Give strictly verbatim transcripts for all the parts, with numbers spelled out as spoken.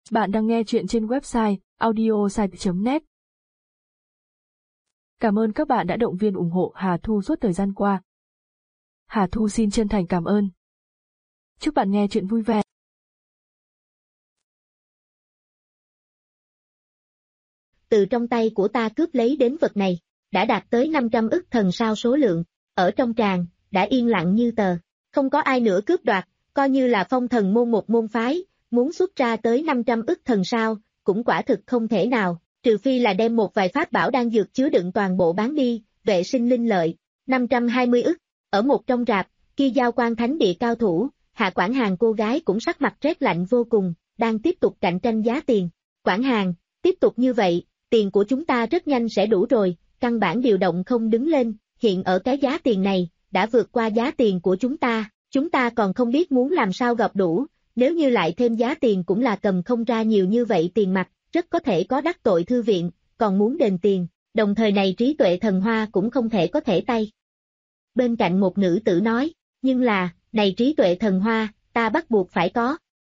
Bạn đang nghe chuyện trên website audiosite chấm net. Cảm ơn các bạn đã động viên ủng hộ Hà Thu suốt thời gian qua. Hà Thu xin chân thành cảm ơn. Chúc bạn nghe chuyện vui vẻ. Từ trong tay của ta cướp lấy đến vật này, đã đạt tới năm trăm ức thần sao số lượng, ở trong tràng, đã yên lặng như tờ, không có ai nữa cướp đoạt, coi như là phong thần môn một môn phái, muốn xuất ra tới năm trăm ức thần sao, cũng quả thực không thể nào, trừ phi là đem một vài pháp bảo đang dược chứa đựng toàn bộ bán đi, vệ sinh linh lợi, năm trăm hai mươi ức, ở một trong rạp, kia giao quan thánh địa cao thủ, Hạ Quản Hàng cô gái cũng sắc mặt rét lạnh vô cùng, đang tiếp tục cạnh tranh giá tiền. Quản Hàng, tiếp tục như vậy, tiền của chúng ta rất nhanh sẽ đủ rồi, căn bản điều động không đứng lên, hiện ở cái giá tiền này, đã vượt qua giá tiền của chúng ta, chúng ta còn không biết muốn làm sao gặp đủ, nếu như lại thêm giá tiền cũng là cầm không ra nhiều như vậy tiền mặt, rất có thể có đắc tội thư viện, còn muốn đền tiền, đồng thời này trí tuệ thần hoa cũng không thể có thể tay. Bên cạnh một nữ tử nói, nhưng là, này trí tuệ thần hoa, ta bắt buộc phải có.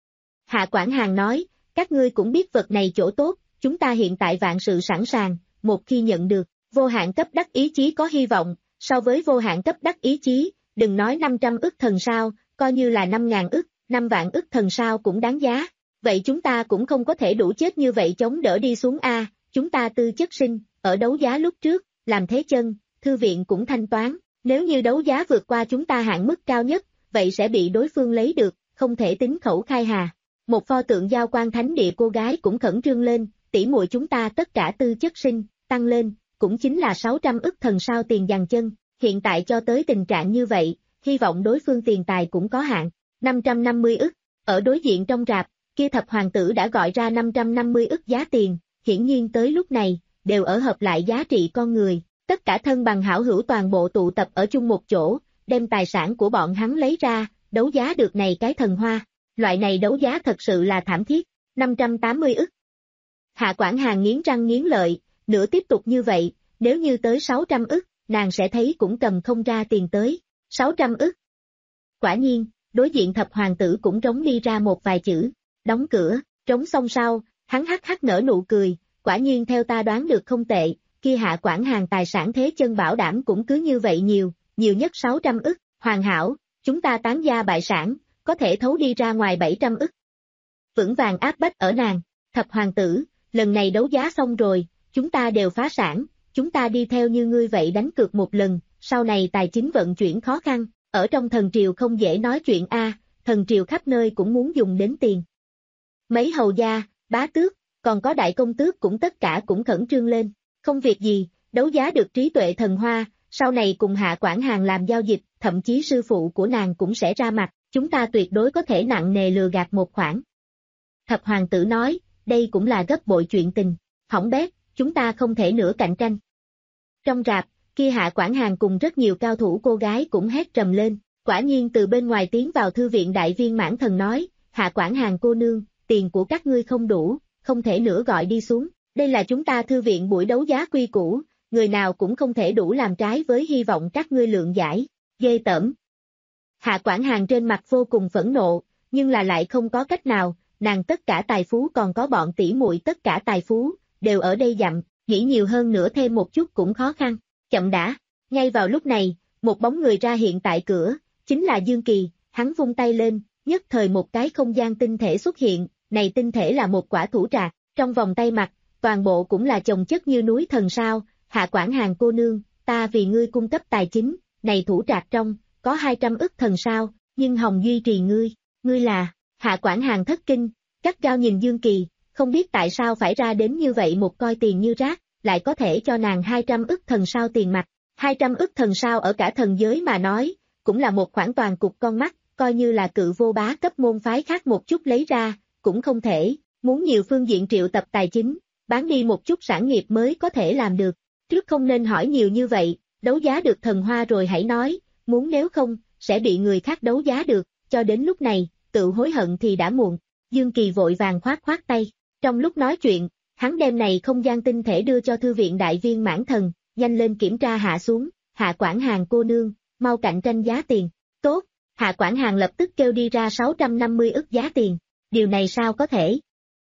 Hạ Quản Hàng nói, các ngươi cũng biết vật này chỗ tốt, chúng ta hiện tại vạn sự sẵn sàng, một khi nhận được, vô hạn cấp đắc ý chí có hy vọng, so với vô hạn cấp đắc ý chí, đừng nói năm trăm ức thần sao, coi như là năm ngàn ức, năm vạn ức thần sao cũng đáng giá, vậy chúng ta cũng không có thể đủ chết như vậy chống đỡ đi xuống a, chúng ta tư chất sinh, ở đấu giá lúc trước, làm thế chân, thư viện cũng thanh toán, nếu như đấu giá vượt qua chúng ta hạn mức cao nhất, vậy sẽ bị đối phương lấy được, không thể tính khẩu khai hà. Một pho tượng giao quan thánh địa cô gái cũng khẩn trương lên, tỷ muội chúng ta tất cả tư chất sinh, tăng lên, cũng chính là sáu trăm ức thần sao tiền dằn chân, hiện tại cho tới tình trạng như vậy, hy vọng đối phương tiền tài cũng có hạn, năm trăm năm mươi ức, ở đối diện trong rạp, kia thập hoàng tử đã gọi ra năm trăm năm mươi ức giá tiền, hiển nhiên tới lúc này, đều ở hợp lại giá trị con người, tất cả thân bằng hảo hữu toàn bộ tụ tập ở chung một chỗ, đem tài sản của bọn hắn lấy ra, đấu giá được này cái thần hoa, loại này đấu giá thật sự là thảm thiết, năm trăm tám mươi ức. Hạ Quản Hàng nghiến răng nghiến lợi, nữa tiếp tục như vậy, nếu như tới sáu trăm ức, nàng sẽ thấy cũng cầm không ra tiền tới, sáu trăm ức. Quả nhiên, đối diện thập hoàng tử cũng trống đi ra một vài chữ, đóng cửa, trống xong sau, hắn hắc hắc nở nụ cười, quả nhiên theo ta đoán được không tệ, kia Hạ Quản Hàng tài sản thế chân bảo đảm cũng cứ như vậy nhiều, nhiều nhất sáu trăm ức, hoàn hảo, chúng ta tán gia bại sản, có thể thấu đi ra ngoài bảy trăm ức. Vững vàng áp bách ở nàng, thập hoàng tử, lần này đấu giá xong rồi, chúng ta đều phá sản, chúng ta đi theo như ngươi vậy đánh cược một lần, sau này tài chính vận chuyển khó khăn, ở trong thần triều không dễ nói chuyện a, thần triều khắp nơi cũng muốn dùng đến tiền. Mấy hầu gia, bá tước, còn có đại công tước cũng tất cả cũng khẩn trương lên, không việc gì, đấu giá được trí tuệ thần hoa, sau này cùng Hạ Quản Hàng làm giao dịch, thậm chí sư phụ của nàng cũng sẽ ra mặt, chúng ta tuyệt đối có thể nặng nề lừa gạt một khoản. Thập hoàng tử nói, đây cũng là gấp bội chuyện tình, hỏng bét, chúng ta không thể nữa cạnh tranh. Trong rạp, kia Hạ Quản Hàng cùng rất nhiều cao thủ cô gái cũng hét trầm lên, quả nhiên từ bên ngoài tiến vào thư viện đại viên mãn thần nói, Hạ Quản Hàng cô nương, tiền của các ngươi không đủ, không thể nữa gọi đi xuống, đây là chúng ta thư viện buổi đấu giá quy củ, người nào cũng không thể đủ làm trái với hy vọng các ngươi lượng giải, ghê tởm. Hạ Quản Hàng trên mặt vô cùng phẫn nộ, nhưng là lại không có cách nào, nàng tất cả tài phú còn có bọn tỷ muội tất cả tài phú, đều ở đây dặm, nghĩ nhiều hơn nữa thêm một chút cũng khó khăn, chậm đã, ngay vào lúc này, một bóng người ra hiện tại cửa, chính là Dương Kỳ, hắn vung tay lên, nhất thời một cái không gian tinh thể xuất hiện, này tinh thể là một quả thủ trạc, trong vòng tay mặt, toàn bộ cũng là chồng chất như núi thần sao, Hạ Quản Hàng cô nương, ta vì ngươi cung cấp tài chính, này thủ trạc trong, có hai trăm ức thần sao, nhưng hồng duy trì ngươi, ngươi là, Hạ Quản Hàng thất kinh, cắt gao nhìn Dương Kỳ, không biết tại sao phải ra đến như vậy một coi tiền như rác, lại có thể cho nàng hai trăm ức thần sao tiền mặt, hai trăm ức thần sao ở cả thần giới mà nói, cũng là một khoản toàn cục con mắt, coi như là cự vô bá cấp môn phái khác một chút lấy ra, cũng không thể, muốn nhiều phương diện triệu tập tài chính, bán đi một chút sản nghiệp mới có thể làm được, trước không nên hỏi nhiều như vậy, đấu giá được thần hoa rồi hãy nói, muốn nếu không, sẽ bị người khác đấu giá được, cho đến lúc này, tự hối hận thì đã muộn, Dương Kỳ vội vàng khoát khoát tay, trong lúc nói chuyện, hắn đem này không gian tinh thể đưa cho thư viện đại viên mãn thần, nhanh lên kiểm tra hạ xuống, Hạ Quản Hàng cô nương, mau cạnh tranh giá tiền, tốt, Hạ Quản Hàng lập tức kêu đi ra sáu trăm năm mươi ức giá tiền, điều này sao có thể?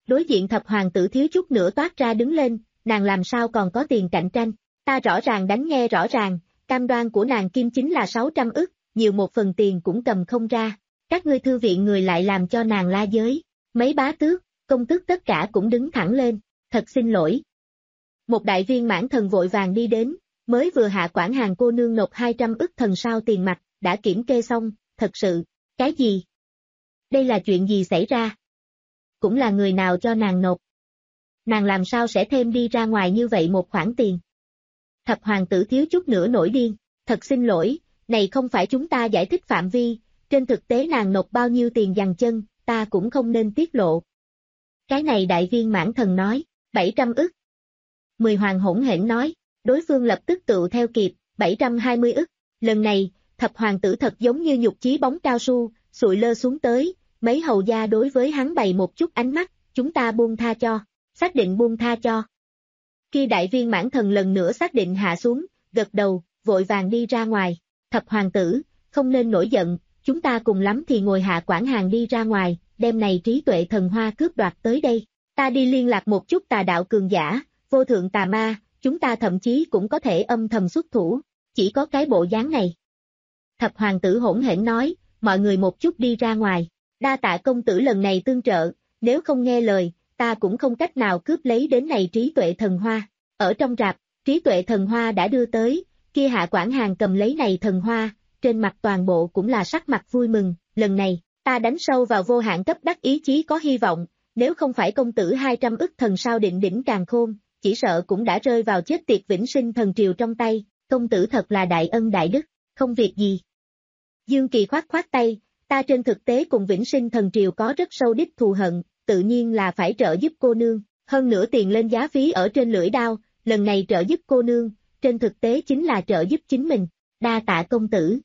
Đối diện thập hoàng tử thiếu chút nữa toát ra đứng lên, nàng làm sao còn có tiền cạnh tranh, ta rõ ràng đánh nghe rõ ràng, cam đoan của nàng kim chính là sáu trăm ức, nhiều một phần tiền cũng cầm không ra, các ngươi thư viện người lại làm cho nàng la giới, mấy bá tước, công tước tất cả cũng đứng thẳng lên, thật xin lỗi. Một đại viên mãn thần vội vàng đi đến, mới vừa hạ quản hàng cô nương nộp hai trăm ức thần sao tiền mặt, đã kiểm kê xong, thật sự, cái gì? Đây là chuyện gì xảy ra? Cũng là người nào cho nàng nộp? Nàng làm sao sẽ thêm đi ra ngoài như vậy một khoản tiền? Thập hoàng tử thiếu chút nữa nổi điên, thật xin lỗi, này không phải chúng ta giải thích phạm vi, trên thực tế nàng nộp bao nhiêu tiền dằn chân, ta cũng không nên tiết lộ. Cái này đại viên mãn thần nói, bảy trăm ức. Mười hoàng hỗn hển nói, đối phương lập tức tự theo kịp, bảy trăm hai mươi ức. Lần này, thập hoàng tử thật giống như nhục chí bóng cao su, sụi lơ xuống tới, mấy hầu gia đối với hắn bày một chút ánh mắt, chúng ta buông tha cho, xác định buông tha cho. Khi đại viên mãn thần lần nữa xác định hạ xuống, gật đầu, vội vàng đi ra ngoài, thập hoàng tử, không nên nổi giận, chúng ta cùng lắm thì ngồi hạ quản hàng đi ra ngoài, đem này trí tuệ thần hoa cướp đoạt tới đây, ta đi liên lạc một chút tà đạo cường giả, vô thượng tà ma, chúng ta thậm chí cũng có thể âm thầm xuất thủ, chỉ có cái bộ dáng này. Thập hoàng tử hỗn hển nói, mọi người một chút đi ra ngoài, đa tạ công tử lần này tương trợ, nếu không nghe lời, ta cũng không cách nào cướp lấy đến này trí tuệ thần hoa. Ở trong rạp, trí tuệ thần hoa đã đưa tới, kia hạ quản hàng cầm lấy này thần hoa, trên mặt toàn bộ cũng là sắc mặt vui mừng, lần này, ta đánh sâu vào vô hạn cấp đắc ý chí có hy vọng, nếu không phải công tử hai trăm ức thần sao định đỉnh càn khôn, chỉ sợ cũng đã rơi vào chết tiệt vĩnh sinh thần triều trong tay, công tử thật là đại ân đại đức, không việc gì. Dương Kỳ khoát khoát tay, ta trên thực tế cùng vĩnh sinh thần triều có rất sâu đích thù hận, tự nhiên là phải trợ giúp cô nương, hơn nữa tiền lên giá phí ở trên lưỡi đao, lần này trợ giúp cô nương, trên thực tế chính là trợ giúp chính mình, đa tạ công tử.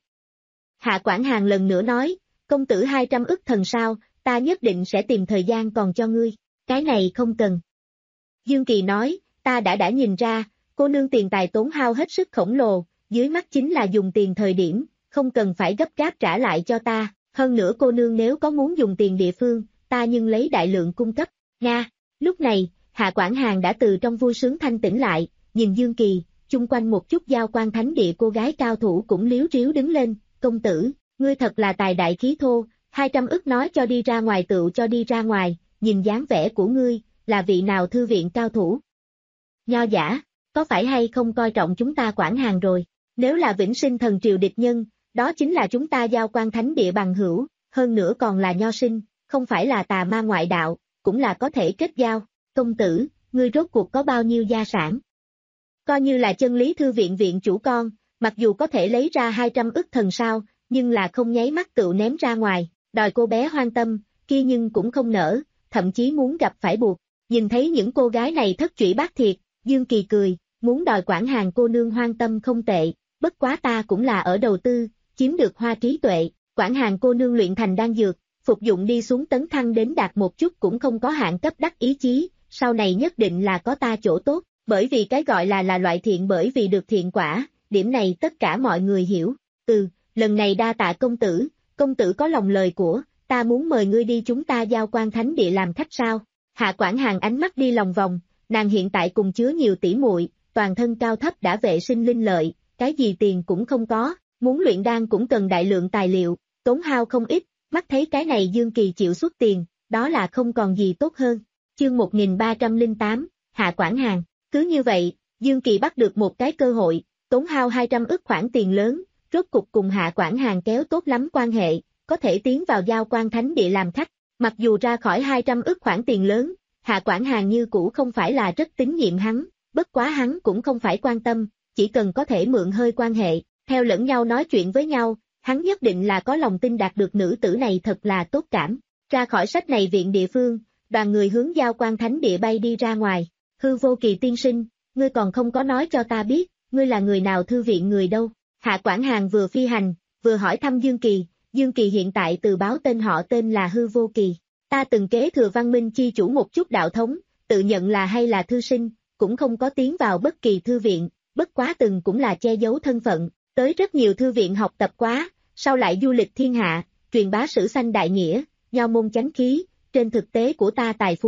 Hạ quản hàng lần nữa nói, công tử hai trăm ức thần sao, ta nhất định sẽ tìm thời gian còn cho ngươi, cái này không cần. Dương Kỳ nói, ta đã đã nhìn ra, cô nương tiền tài tốn hao hết sức khổng lồ, dưới mắt chính là dùng tiền thời điểm, không cần phải gấp gáp trả lại cho ta, hơn nữa cô nương nếu có muốn dùng tiền địa phương, ta nhưng lấy đại lượng cung cấp, Nga. Lúc này, hạ quản hàng đã từ trong vui sướng thanh tỉnh lại, nhìn Dương Kỳ, chung quanh một chút giao quan thánh địa cô gái cao thủ cũng liếu riếu đứng lên, công tử, ngươi thật là tài đại khí thô, hai trăm ức nói cho đi ra ngoài tựu cho đi ra ngoài, nhìn dáng vẻ của ngươi, là vị nào thư viện cao thủ. Nho giả, có phải hay không coi trọng chúng ta quản hàng rồi, nếu là vĩnh sinh thần triều địch nhân, đó chính là chúng ta giao quan thánh địa bằng hữu, hơn nữa còn là nho sinh, không phải là tà ma ngoại đạo, cũng là có thể kết giao, công tử, ngươi rốt cuộc có bao nhiêu gia sản. Coi như là chân lý thư viện viện chủ con, mặc dù có thể lấy ra hai trăm ức thần sao, nhưng là không nháy mắt tựu ném ra ngoài, đòi cô bé hoang tâm, kia nhưng cũng không nỡ, thậm chí muốn gặp phải buộc, nhìn thấy những cô gái này thất trụy bát thiệt, Dương Kỳ cười, muốn đòi quản hàng cô nương hoang tâm không tệ, bất quá ta cũng là ở đầu tư, chiếm được hoa trí tuệ, quản hàng cô nương luyện thành đan dược, phục dụng đi xuống tấn thăng đến đạt một chút cũng không có hạn cấp đắc ý chí, sau này nhất định là có ta chỗ tốt, bởi vì cái gọi là là loại thiện bởi vì được thiện quả, điểm này tất cả mọi người hiểu, ừ, lần này đa tạ công tử, công tử có lòng lời của, ta muốn mời ngươi đi chúng ta giao quan thánh địa làm khách sao, hạ quản hàng ánh mắt đi lòng vòng, nàng hiện tại cùng chứa nhiều tỷ muội, toàn thân cao thấp đã vệ sinh linh lợi, cái gì tiền cũng không có, muốn luyện đan cũng cần đại lượng tài liệu, tốn hao không ít, mắt thấy cái này Dương Kỳ chịu xuất tiền, đó là không còn gì tốt hơn. Chương một nghìn ba trăm lẻ tám, hạ quản hàng, cứ như vậy, Dương Kỳ bắt được một cái cơ hội, tốn hao hai trăm ức khoản tiền lớn, rốt cục cùng hạ quản hàng kéo tốt lắm quan hệ, có thể tiến vào giao quan thánh địa làm khách, mặc dù ra khỏi hai trăm ức khoản tiền lớn, hạ quản hàng như cũ không phải là rất tín nhiệm hắn, bất quá hắn cũng không phải quan tâm, chỉ cần có thể mượn hơi quan hệ, theo lẫn nhau nói chuyện với nhau, hắn nhất định là có lòng tin đạt được nữ tử này thật là tốt cảm. Ra khỏi sách này viện địa phương, đoàn người hướng giao quan thánh địa bay đi ra ngoài, Hư Vô Kỳ tiên sinh, ngươi còn không có nói cho ta biết, ngươi là người nào thư viện người đâu, hạ quản hàng vừa phi hành, vừa hỏi thăm Dương Kỳ, Dương Kỳ hiện tại từ báo tên họ tên là Hư Vô Kỳ, ta từng kế thừa văn minh chi chủ một chút đạo thống, tự nhận là hay là thư sinh, cũng không có tiến vào bất kỳ thư viện, bất quá từng cũng là che giấu thân phận, tới rất nhiều thư viện học tập quá, sau lại du lịch thiên hạ, truyền bá sử sanh đại nghĩa, nho môn chánh khí, trên thực tế của ta tài phú,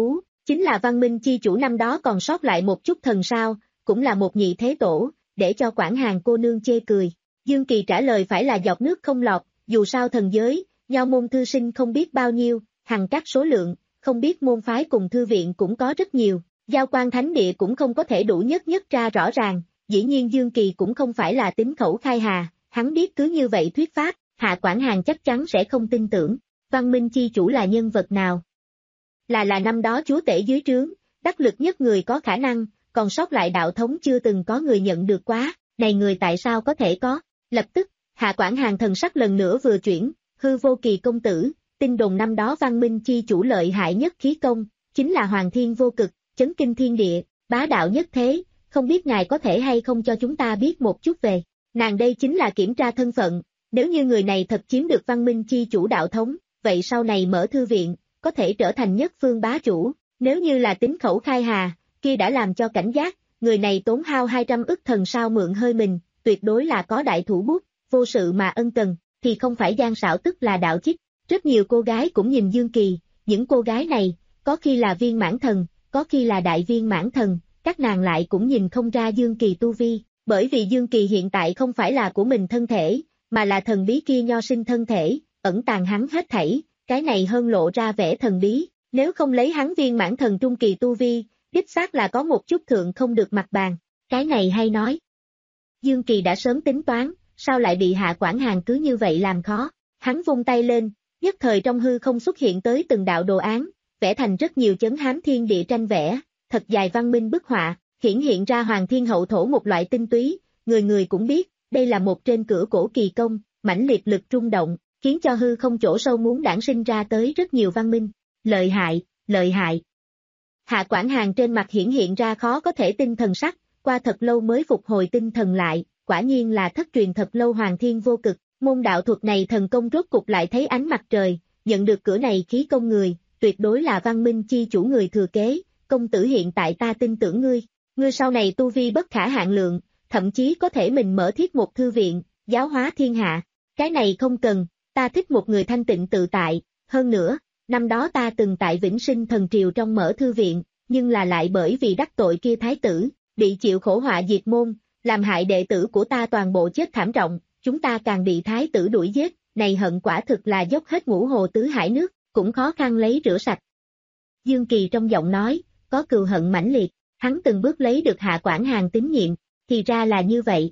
chính là văn minh chi chủ năm đó còn sót lại một chút thần sao, cũng là một nhị thế tổ, để cho Quản Hàng cô nương chê cười. Dương Kỳ trả lời phải là giọt nước không lọt, dù sao thần giới, nho môn thư sinh không biết bao nhiêu, hằng các số lượng, không biết môn phái cùng thư viện cũng có rất nhiều, giao quan thánh địa cũng không có thể đủ nhất nhất ra rõ ràng, dĩ nhiên Dương Kỳ cũng không phải là tín khẩu khai hà, hắn biết cứ như vậy thuyết pháp, Hạ Quản Hàng chắc chắn sẽ không tin tưởng. Văn minh chi chủ là nhân vật nào? Là là năm đó chúa tể dưới trướng, đắc lực nhất người có khả năng, còn sót lại đạo thống chưa từng có người nhận được quá, này người tại sao có thể có? Lập tức, Hạ Quản Hàng thần sắc lần nữa vừa chuyển, hư vô kỳ công tử, tin đồn năm đó văn minh chi chủ lợi hại nhất khí công, chính là Hoàng Thiên vô cực, chấn kinh thiên địa, bá đạo nhất thế, không biết ngài có thể hay không cho chúng ta biết một chút về. Nàng đây chính là kiểm tra thân phận, nếu như người này thật chiếm được văn minh chi chủ đạo thống, vậy sau này mở thư viện, có thể trở thành nhất phương bá chủ, nếu như là tín khẩu khai hà, kia đã làm cho cảnh giác, người này tốn hao hai trăm ức thần sao mượn hơi mình, tuyệt đối là có đại thủ bút, vô sự mà ân cần, thì không phải gian xảo tức là đạo chích. Rất nhiều cô gái cũng nhìn Dương Kỳ, những cô gái này, có khi là viên mãn thần, có khi là đại viên mãn thần, các nàng lại cũng nhìn không ra Dương Kỳ tu vi, bởi vì Dương Kỳ hiện tại không phải là của mình thân thể, mà là thần bí kia nho sinh thân thể, ẩn tàng hắn hết thảy, cái này hơn lộ ra vẻ thần bí, nếu không lấy hắn viên mãn thần trung kỳ tu vi, đích xác là có một chút thượng không được mặt bàn, cái này hay nói. Dương Kỳ đã sớm tính toán, sao lại bị Hạ Quản Hàng cứ như vậy làm khó, hắn vung tay lên, nhất thời trong hư không xuất hiện tới từng đạo đồ án, vẽ thành rất nhiều chấn hám thiên địa tranh vẽ, thật dài văn minh bức họa, hiển hiện ra Hoàng Thiên hậu thổ một loại tinh túy, người người cũng biết, đây là một trên cửa cổ kỳ công, mãnh liệt lực rung động, khiến cho hư không chỗ sâu muốn đản sinh ra tới rất nhiều văn minh, lợi hại, lợi hại. Hạ Quản Hàng trên mặt hiển hiện ra khó có thể tin thần sắc, qua thật lâu mới phục hồi tinh thần lại, quả nhiên là thất truyền thật lâu Hoàng Thiên vô cực, môn đạo thuật này thần công rốt cục lại thấy ánh mặt trời, nhận được cửa này khí công người, tuyệt đối là văn minh chi chủ người thừa kế, công tử hiện tại ta tin tưởng ngươi, ngươi sau này tu vi bất khả hạn lượng, thậm chí có thể mình mở thiết một thư viện, giáo hóa thiên hạ, cái này không cần, ta thích một người thanh tịnh tự tại, hơn nữa, năm đó ta từng tại Vĩnh Sinh Thần Triều trong mở thư viện, nhưng là lại bởi vì đắc tội kia thái tử, bị chịu khổ họa diệt môn, làm hại đệ tử của ta toàn bộ chết thảm trọng, chúng ta càng bị thái tử đuổi giết, này hận quả thực là dốc hết ngũ hồ tứ hải nước, cũng khó khăn lấy rửa sạch. Dương Kỳ trong giọng nói, có cừu hận mãnh liệt, hắn từng bước lấy được Hạ Quản Hàng tín nhiệm, thì ra là như vậy.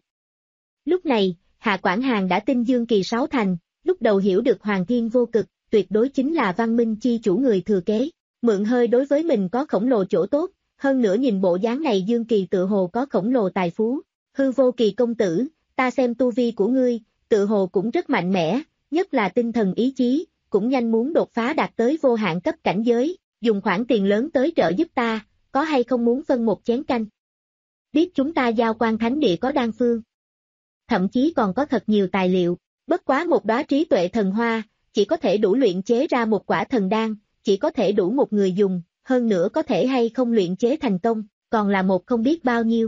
Lúc này, Hạ Quản Hàng đã tin Dương Kỳ sáu thành, lúc đầu hiểu được Hoàng Thiên vô cực, tuyệt đối chính là văn minh chi chủ người thừa kế, mượn hơi đối với mình có khổng lồ chỗ tốt, hơn nữa nhìn bộ dáng này Dương Kỳ tự hồ có khổng lồ tài phú, hư vô kỳ công tử, ta xem tu vi của ngươi, tự hồ cũng rất mạnh mẽ, nhất là tinh thần ý chí, cũng nhanh muốn đột phá đạt tới vô hạn cấp cảnh giới, dùng khoản tiền lớn tới trợ giúp ta, có hay không muốn phân một chén canh? Biết chúng ta giao quan thánh địa có đan phương, thậm chí còn có thật nhiều tài liệu, bất quá một đóa trí tuệ thần hoa, chỉ có thể đủ luyện chế ra một quả thần đan, chỉ có thể đủ một người dùng, hơn nữa có thể hay không luyện chế thành công, còn là một không biết bao nhiêu.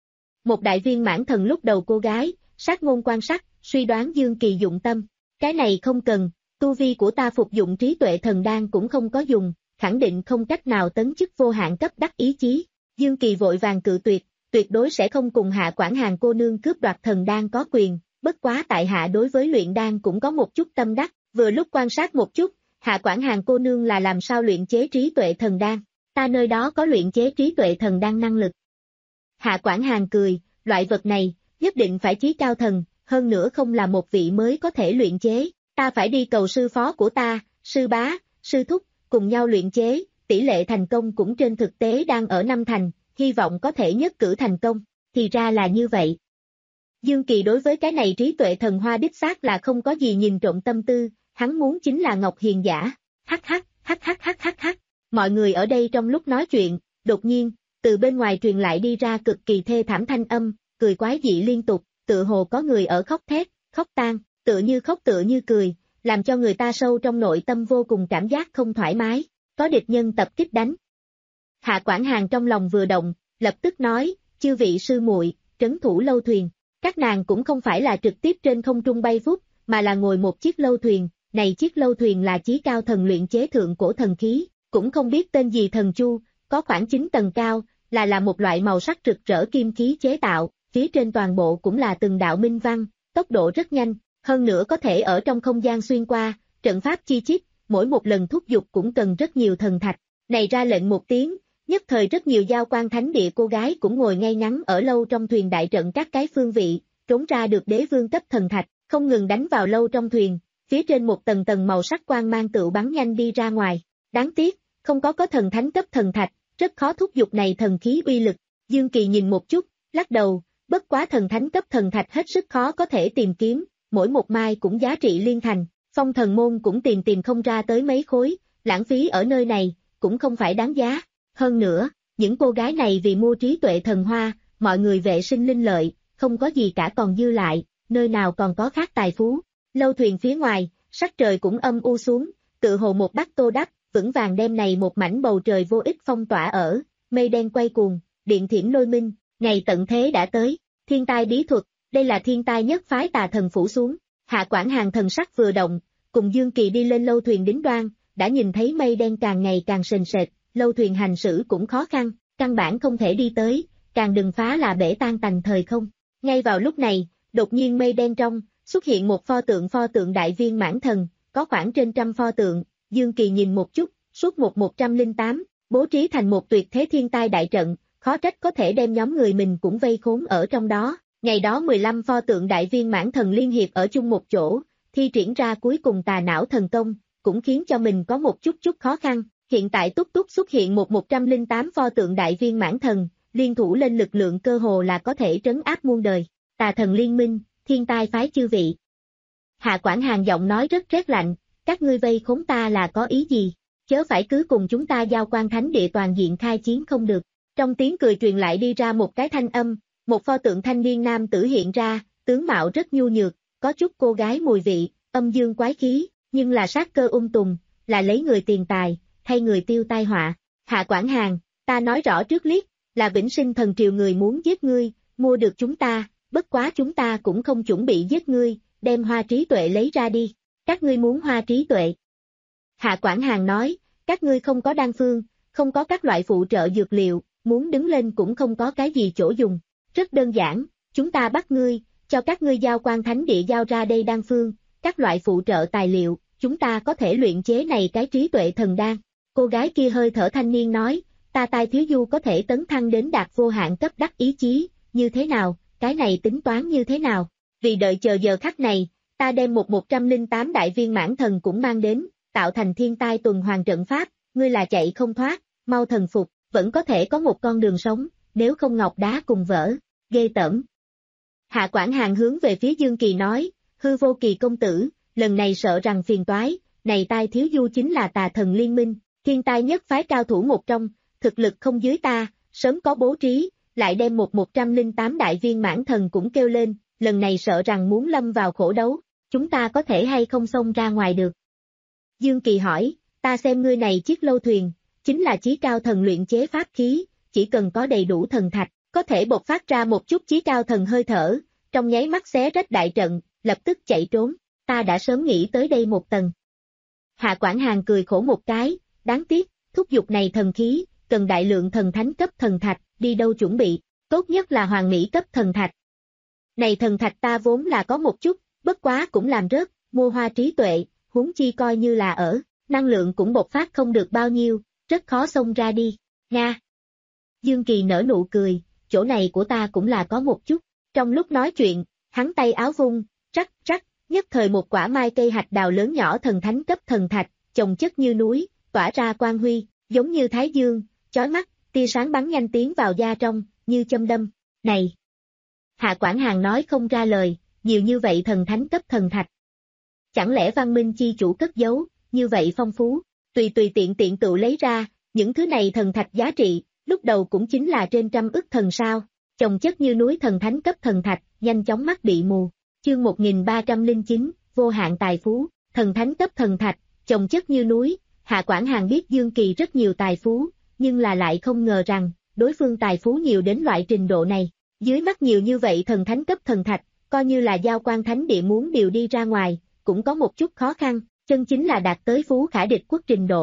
Một đại viên mãn thần lúc đầu cô gái, sát ngôn quan sát, suy đoán Dương Kỳ dụng tâm, cái này không cần, tu vi của ta phục dụng trí tuệ thần đan cũng không có dùng, khẳng định không cách nào tấn chức vô hạn cấp đắc ý chí. Dương Kỳ vội vàng cự tuyệt, tuyệt đối sẽ không cùng Hạ Quản Hàng cô nương cướp đoạt thần đan có quyền, bất quá tại hạ đối với luyện đan cũng có một chút tâm đắc, vừa lúc quan sát một chút, Hạ Quản Hàng cô nương là làm sao luyện chế trí tuệ thần đan, ta nơi đó có luyện chế trí tuệ thần đan năng lực. Hạ Quản Hàng cười, loại vật này, nhất định phải chí cao thần, hơn nữa không là một vị mới có thể luyện chế, ta phải đi cầu sư phó của ta, sư bá, sư thúc, cùng nhau luyện chế, tỷ lệ thành công cũng trên thực tế đang ở năm thành, hy vọng có thể nhất cử thành công, thì ra là như vậy. Dương Kỳ đối với cái này trí tuệ thần hoa đích xác là không có gì nhìn trộm tâm tư, hắn muốn chính là Ngọc Hiền giả, hắc hắc, hắc hắc hắc hắc hắc, mọi người ở đây trong lúc nói chuyện, đột nhiên, từ bên ngoài truyền lại đi ra cực kỳ thê thảm thanh âm, cười quái dị liên tục, tựa hồ có người ở khóc thét, khóc tan, tựa như khóc tựa như cười, làm cho người ta sâu trong nội tâm vô cùng cảm giác không thoải mái, có địch nhân tập kích đánh. Hạ Quản Hàng trong lòng vừa động, lập tức nói, chư vị sư muội, trấn thủ lâu thuyền, các nàng cũng không phải là trực tiếp trên không trung bay vút, mà là ngồi một chiếc lâu thuyền, này chiếc lâu thuyền là chí cao thần luyện chế thượng cổ thần khí, cũng không biết tên gì thần chu, có khoảng chín tầng cao, là là một loại màu sắc rực rỡ kim khí chế tạo, phía trên toàn bộ cũng là từng đạo minh văn, tốc độ rất nhanh, hơn nữa có thể ở trong không gian xuyên qua, trận pháp chi chít, mỗi một lần thúc giục cũng cần rất nhiều thần thạch. Này ra lệnh một tiếng, nhất thời rất nhiều giao quan thánh địa cô gái cũng ngồi ngay ngắn ở lâu trong thuyền đại trận các cái phương vị, trốn ra được đế vương cấp thần thạch, không ngừng đánh vào lâu trong thuyền, phía trên một tầng tầng màu sắc quang mang tựu bắn nhanh đi ra ngoài. Đáng tiếc, không có có thần thánh cấp thần thạch, rất khó thúc giục này thần khí uy lực. Dương Kỳ nhìn một chút, lắc đầu, bất quá thần thánh cấp thần thạch hết sức khó có thể tìm kiếm, mỗi một mai cũng giá trị liên thành, phong thần môn cũng tìm tìm không ra tới mấy khối, lãng phí ở nơi này, cũng không phải đáng giá. Hơn nữa, những cô gái này vì mua trí tuệ thần hoa, mọi người vệ sinh linh lợi, không có gì cả còn dư lại, nơi nào còn có khác tài phú. Lâu thuyền phía ngoài, sắc trời cũng âm u xuống, tự hồ một bát tô đắp, vững vàng đem này một mảnh bầu trời vô ích phong tỏa ở, mây đen quay cuồng, điện thiểm lôi minh, ngày tận thế đã tới, thiên tai bí thuật, đây là thiên tai nhất phái tà thần phủ xuống. Hạ Quảng Hàng thần sắc vừa động, cùng Dương Kỳ đi lên lâu thuyền đính đoan, đã nhìn thấy mây đen càng ngày càng sền sệt, lâu thuyền hành xử cũng khó khăn, căn bản không thể đi tới, càng đừng phá là bể tan tành thời không. Ngay vào lúc này, đột nhiên mây đen trong, xuất hiện một pho tượng pho tượng đại viên mãn thần, có khoảng trên trăm pho tượng, Dương Kỳ nhìn một chút, suốt một một trăm lẻ tám, bố trí thành một tuyệt thế thiên tai đại trận, khó trách có thể đem nhóm người mình cũng vây khốn ở trong đó. Ngày đó mười lăm pho tượng đại viên mãn thần liên hiệp ở chung một chỗ, thi triển ra cuối cùng tà não thần công, cũng khiến cho mình có một chút chút khó khăn. Hiện tại túc túc xuất hiện một một trăm lẻ tám pho tượng đại viên mãn thần, liên thủ lên lực lượng cơ hồ là có thể trấn áp muôn đời. Tà thần liên minh, thiên tai phái chư vị. Hạ Quảng Hàng giọng nói rất rét lạnh, các ngươi vây khốn ta là có ý gì? Chớ phải cứ cùng chúng ta giao quan thánh địa toàn diện khai chiến không được. Trong tiếng cười truyền lại đi ra một cái thanh âm, một pho tượng thanh niên nam tử hiện ra, tướng mạo rất nhu nhược, có chút cô gái mùi vị, âm dương quái khí, nhưng là sát cơ ung tùng, là lấy người tiền tài, thay người tiêu tai họa. Hạ Quảng Hàng, ta nói rõ trước liếc, là Vĩnh Sinh Thần Triều người muốn giết ngươi, mua được chúng ta, bất quá chúng ta cũng không chuẩn bị giết ngươi, đem hoa trí tuệ lấy ra đi. Các ngươi muốn hoa trí tuệ. Hạ Quảng Hàng nói, các ngươi không có đan phương, không có các loại phụ trợ dược liệu, muốn đứng lên cũng không có cái gì chỗ dùng. Rất đơn giản, chúng ta bắt ngươi, cho các ngươi giao quan thánh địa giao ra đây đan phương, các loại phụ trợ tài liệu, chúng ta có thể luyện chế này cái trí tuệ thần đan. Cô gái kia hơi thở thanh niên nói, ta tai thiếu du có thể tấn thăng đến đạt vô hạn cấp đắc ý chí, như thế nào, cái này tính toán như thế nào? Vì đợi chờ giờ khắc này, ta đem một một trăm lẻ tám đại viên mãn thần cũng mang đến, tạo thành thiên tai tuần hoàn trận pháp, ngươi là chạy không thoát, mau thần phục, vẫn có thể có một con đường sống, nếu không ngọc đá cùng vỡ, ghê tởm. Hạ Quảng Hàng hướng về phía Dương Kỳ nói, hư vô kỳ công tử, lần này sợ rằng phiền toái, này tai thiếu du chính là tà thần liên minh, thiên tai nhất phái cao thủ một trong, thực lực không dưới ta, sớm có bố trí, lại đem một một trăm lẻ tám đại viên mãn thần cũng kêu lên, lần này sợ rằng muốn lâm vào khổ đấu, chúng ta có thể hay không xông ra ngoài được. Dương Kỳ hỏi, ta xem ngươi này chiếc lâu thuyền, chính là chí cao thần luyện chế pháp khí, chỉ cần có đầy đủ thần thạch, có thể bộc phát ra một chút chí cao thần hơi thở, trong nháy mắt xé rách đại trận, lập tức chạy trốn, ta đã sớm nghĩ tới đây một tầng. Hạ Quảng Hàng cười khổ một cái, đáng tiếc, thúc giục này thần khí, cần đại lượng thần thánh cấp thần thạch, đi đâu chuẩn bị, tốt nhất là hoàng mỹ cấp thần thạch. Này thần thạch ta vốn là có một chút, bất quá cũng làm rớt, mua hoa trí tuệ, huống chi coi như là ở, năng lượng cũng bộc phát không được bao nhiêu, rất khó xông ra đi, Nga. Dương Kỳ nở nụ cười, chỗ này của ta cũng là có một chút, trong lúc nói chuyện, hắn tay áo vung, rắc rắc, nhất thời một quả mai cây hạch đào lớn nhỏ thần thánh cấp thần thạch, chồng chất như núi, tỏa ra quang huy, giống như thái dương, chói mắt, tia sáng bắn nhanh tiến vào da trong, như châm đâm, này. Hạ Quảng Hàng nói không ra lời, nhiều như vậy thần thánh cấp thần thạch. Chẳng lẽ văn minh chi chủ cất giấu, như vậy phong phú, tùy tùy tiện tiện tự lấy ra, những thứ này thần thạch giá trị, lúc đầu cũng chính là trên trăm ức thần sao, chồng chất như núi thần thánh cấp thần thạch, nhanh chóng mắt bị mù. Chương một nghìn ba trăm lẻ chín, vô hạn tài phú, thần thánh cấp thần thạch, chồng chất như núi, Hạ Quảng Hàng biết Dương Kỳ rất nhiều tài phú, nhưng là lại không ngờ rằng, đối phương tài phú nhiều đến loại trình độ này. Dưới mắt nhiều như vậy thần thánh cấp thần thạch, coi như là giao quan thánh địa muốn điều đi ra ngoài, cũng có một chút khó khăn, chân chính là đạt tới phú khả địch quốc trình độ.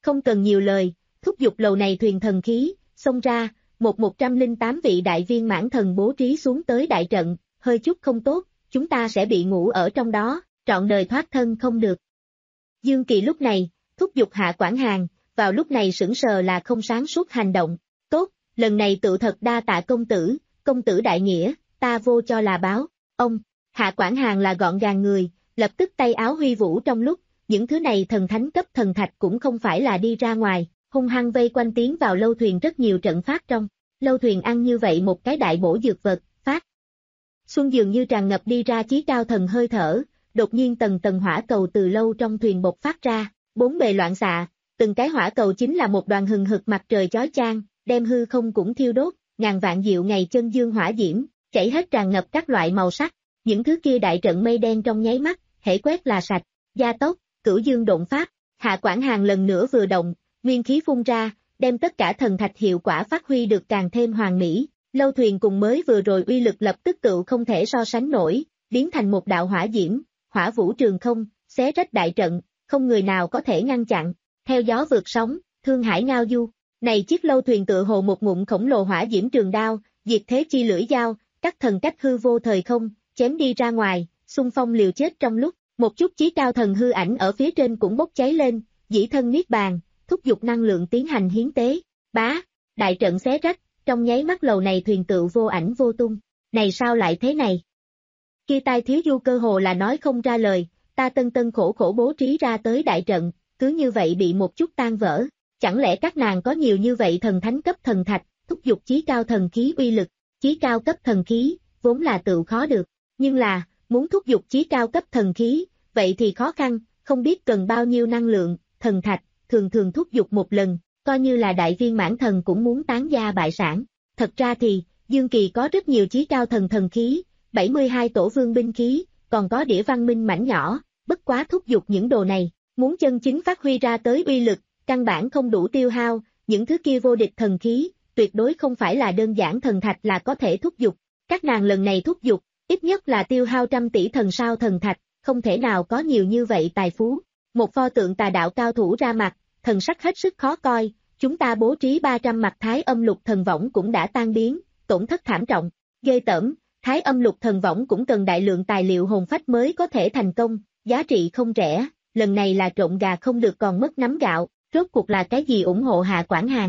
Không cần nhiều lời, thúc giục lầu này thuyền thần khí, xông ra, một một trăm lẻ tám vị đại viên mãn thần bố trí xuống tới đại trận, hơi chút không tốt, chúng ta sẽ bị ngủ ở trong đó, trọn đời thoát thân không được. Dương Kỳ lúc này, thúc giục Hạ Quảng Hàn, vào lúc này sững sờ là không sáng suốt hành động, tốt, lần này tự thật đa tạ công tử, công tử đại nghĩa, ta vô cho là báo, ông, Hạ Quảng Hàn là gọn gàng người, lập tức tay áo huy vũ trong lúc, những thứ này thần thánh cấp thần thạch cũng không phải là đi ra ngoài, hung hăng vây quanh tiến vào lâu thuyền rất nhiều trận phát trong, lâu thuyền ăn như vậy một cái đại bổ dược vật, phát. Xuân dường như tràn ngập đi ra chí cao thần hơi thở, đột nhiên tầng tầng hỏa cầu từ lâu trong thuyền bộc phát ra, bốn bề loạn xạ, từng cái hỏa cầu chính là một đoàn hừng hực mặt trời chói chang, đem hư không cũng thiêu đốt, ngàn vạn diệu ngày chân dương hỏa diễm, chảy hết tràn ngập các loại màu sắc, những thứ kia đại trận mây đen trong nháy mắt, hễ quét là sạch, gia tốc, cửu dương độn pháp, Hạ Quảng Hàn lần nữa vừa động, nguyên khí phun ra, đem tất cả thần thạch hiệu quả phát huy được càng thêm hoàn mỹ, lâu thuyền cùng mới vừa rồi uy lực lập tức tự không thể so sánh nổi, biến thành một đạo hỏa diễm, hỏa vũ trường không, xé rách đại trận, không người nào có thể ngăn chặn, theo gió vượt sóng, thương hải ngao du, này chiếc lâu thuyền tựa hồ một ngụm khổng lồ hỏa diễm trường đao, diệt thế chi lưỡi dao, các thần cách hư vô thời không, chém đi ra ngoài, xung phong liều chết trong lúc, một chút chí cao thần hư ảnh ở phía trên cũng bốc cháy lên, dĩ thân niết bàn, thúc giục năng lượng tiến hành hiến tế, bá, đại trận xé rách, trong nháy mắt lầu này thuyền tự vô ảnh vô tung, này sao lại thế này? Kia Tai Thiếu Du cơ hồ là nói không ra lời, ta tân tân khổ khổ bố trí ra tới đại trận, cứ như vậy bị một chút tan vỡ, chẳng lẽ các nàng có nhiều như vậy thần thánh cấp thần thạch, thúc giục chí cao thần khí uy lực, chí cao cấp thần khí, vốn là tự khó được, nhưng là, muốn thúc giục chí cao cấp thần khí, vậy thì khó khăn, không biết cần bao nhiêu năng lượng, thần thạch, thường thường thúc giục một lần, coi như là đại viên mãn thần cũng muốn tán gia bại sản. Thật ra thì, Dương Kỳ có rất nhiều chí cao thần thần khí, bảy mươi hai tổ vương binh khí, còn có đĩa văn minh mảnh nhỏ, bất quá thúc giục những đồ này, muốn chân chính phát huy ra tới uy lực, căn bản không đủ tiêu hao, những thứ kia vô địch thần khí, tuyệt đối không phải là đơn giản thần thạch là có thể thúc giục. Các nàng lần này thúc giục, ít nhất là tiêu hao trăm tỷ thần sao thần thạch, không thể nào có nhiều như vậy tài phú. Một pho tượng tà đạo cao thủ ra mặt, thần sắc hết sức khó coi, chúng ta bố trí ba trăm mặt thái âm lục thần võng cũng đã tan biến, tổn thất thảm trọng, ghê tởm, thái âm lục thần võng cũng cần đại lượng tài liệu hồn phách mới có thể thành công, giá trị không rẻ, lần này là trộn gà không được còn mất nắm gạo, rốt cuộc là cái gì ủng hộ Hạ Quảng Hàn.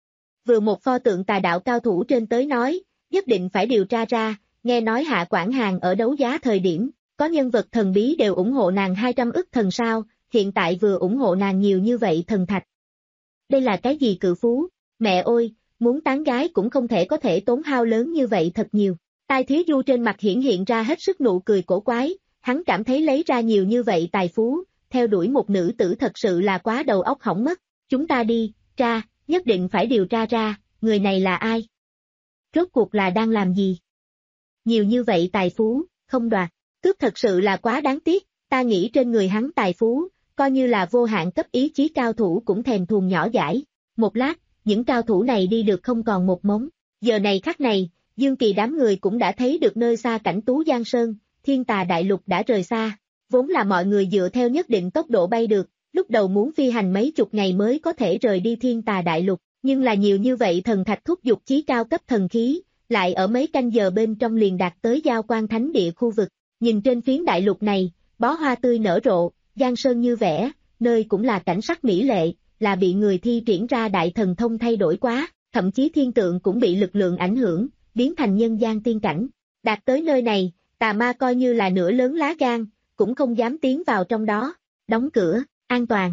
Vừa một pho tượng tà đạo cao thủ trên tới nói, nhất định phải điều tra ra, nghe nói Hạ Quảng Hàn ở đấu giá thời điểm, có nhân vật thần bí đều ủng hộ nàng hai trăm ức thần sao, hiện tại vừa ủng hộ nàng nhiều như vậy thần thạch. Đây là cái gì cự phú, mẹ ơi, muốn tán gái cũng không thể có thể tốn hao lớn như vậy thật nhiều. Tai Thiếu Du trên mặt hiển hiện ra hết sức nụ cười cổ quái, hắn cảm thấy lấy ra nhiều như vậy tài phú, theo đuổi một nữ tử thật sự là quá đầu óc hỏng mất, chúng ta đi, tra, nhất định phải điều tra ra, người này là ai? Rốt cuộc là đang làm gì? Nhiều như vậy tài phú, không đoạt, cướp thật sự là quá đáng tiếc, ta nghĩ trên người hắn tài phú, coi như là vô hạn cấp ý chí cao thủ cũng thèm thuồng nhỏ dãi. Một lát, những cao thủ này đi được không còn một mống, giờ này khắc này, Dương Kỳ đám người cũng đã thấy được nơi xa cảnh Tú Giang Sơn, Thiên Tà Đại Lục đã rời xa, vốn là mọi người dựa theo nhất định tốc độ bay được, lúc đầu muốn phi hành mấy chục ngày mới có thể rời đi Thiên Tà Đại Lục, nhưng là nhiều như vậy thần thạch thúc giục chí cao cấp thần khí, lại ở mấy canh giờ bên trong liền đạt tới Giao Quan Thánh Địa khu vực, nhìn trên phiến đại lục này, bó hoa tươi nở rộ, Giang Sơn như vẽ, nơi cũng là cảnh sắc mỹ lệ, là bị người thi triển ra đại thần thông thay đổi quá, thậm chí thiên tượng cũng bị lực lượng ảnh hưởng, biến thành nhân gian tiên cảnh. Đạt tới nơi này, tà ma coi như là nửa lớn lá gan, cũng không dám tiến vào trong đó, đóng cửa, an toàn.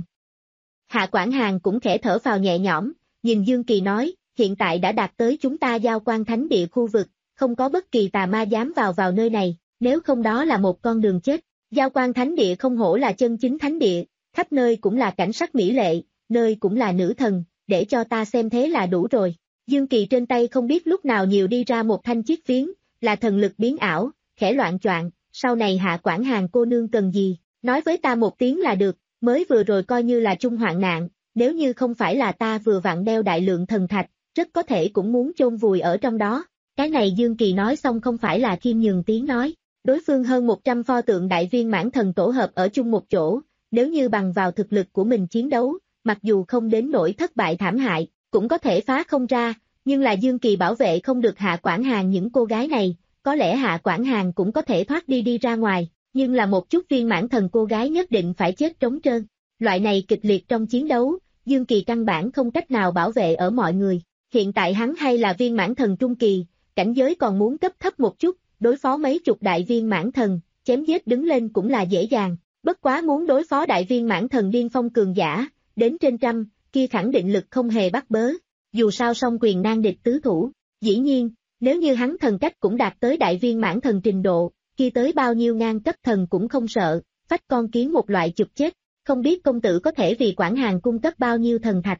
Hạ Quảng Hàn cũng khẽ thở phào nhẹ nhõm, nhìn Dương Kỳ nói, hiện tại đã đạt tới chúng ta Giao Quan Thánh Địa khu vực, không có bất kỳ tà ma dám vào vào nơi này, nếu không đó là một con đường chết. Giao Quan Thánh Địa không hổ là chân chính thánh địa, khắp nơi cũng là cảnh sắc mỹ lệ, nơi cũng là nữ thần, để cho ta xem thế là đủ rồi. Dương Kỳ trên tay không biết lúc nào nhiều đi ra một thanh chiếc phiến, là thần lực biến ảo, khẽ loạn choạng, sau này Hạ Quảng Hàn cô nương cần gì, nói với ta một tiếng là được, mới vừa rồi coi như là chung hoạn nạn, nếu như không phải là ta vừa vặn đeo đại lượng thần thạch, rất có thể cũng muốn chôn vùi ở trong đó. Cái này Dương Kỳ nói xong không phải là khiêm nhường tiếng nói, đối phương hơn một trăm pho tượng đại viên mãn thần tổ hợp ở chung một chỗ, nếu như bằng vào thực lực của mình chiến đấu, mặc dù không đến nỗi thất bại thảm hại, cũng có thể phá không ra, nhưng là Dương Kỳ bảo vệ không được Hạ Quảng Hàn những cô gái này, có lẽ Hạ Quảng Hàn cũng có thể thoát đi đi ra ngoài, nhưng là một chút viên mãn thần cô gái nhất định phải chết trống trơn. Loại này kịch liệt trong chiến đấu, Dương Kỳ căn bản không cách nào bảo vệ ở mọi người. Hiện tại hắn hay là viên mãn thần trung kỳ, cảnh giới còn muốn cấp thấp một chút, đối phó mấy chục đại viên mãn thần, chém giết đứng lên cũng là dễ dàng, bất quá muốn đối phó đại viên mãn thần điên phong cường giả, đến trên trăm, kia khẳng định lực không hề bắt bớ, dù sao song quyền nan địch tứ thủ, dĩ nhiên, nếu như hắn thần cách cũng đạt tới đại viên mãn thần trình độ, kia tới bao nhiêu ngang cấp thần cũng không sợ, phách con kiến một loại chụp chết, không biết công tử có thể vì Quảng Hàn cung cấp bao nhiêu thần thạch.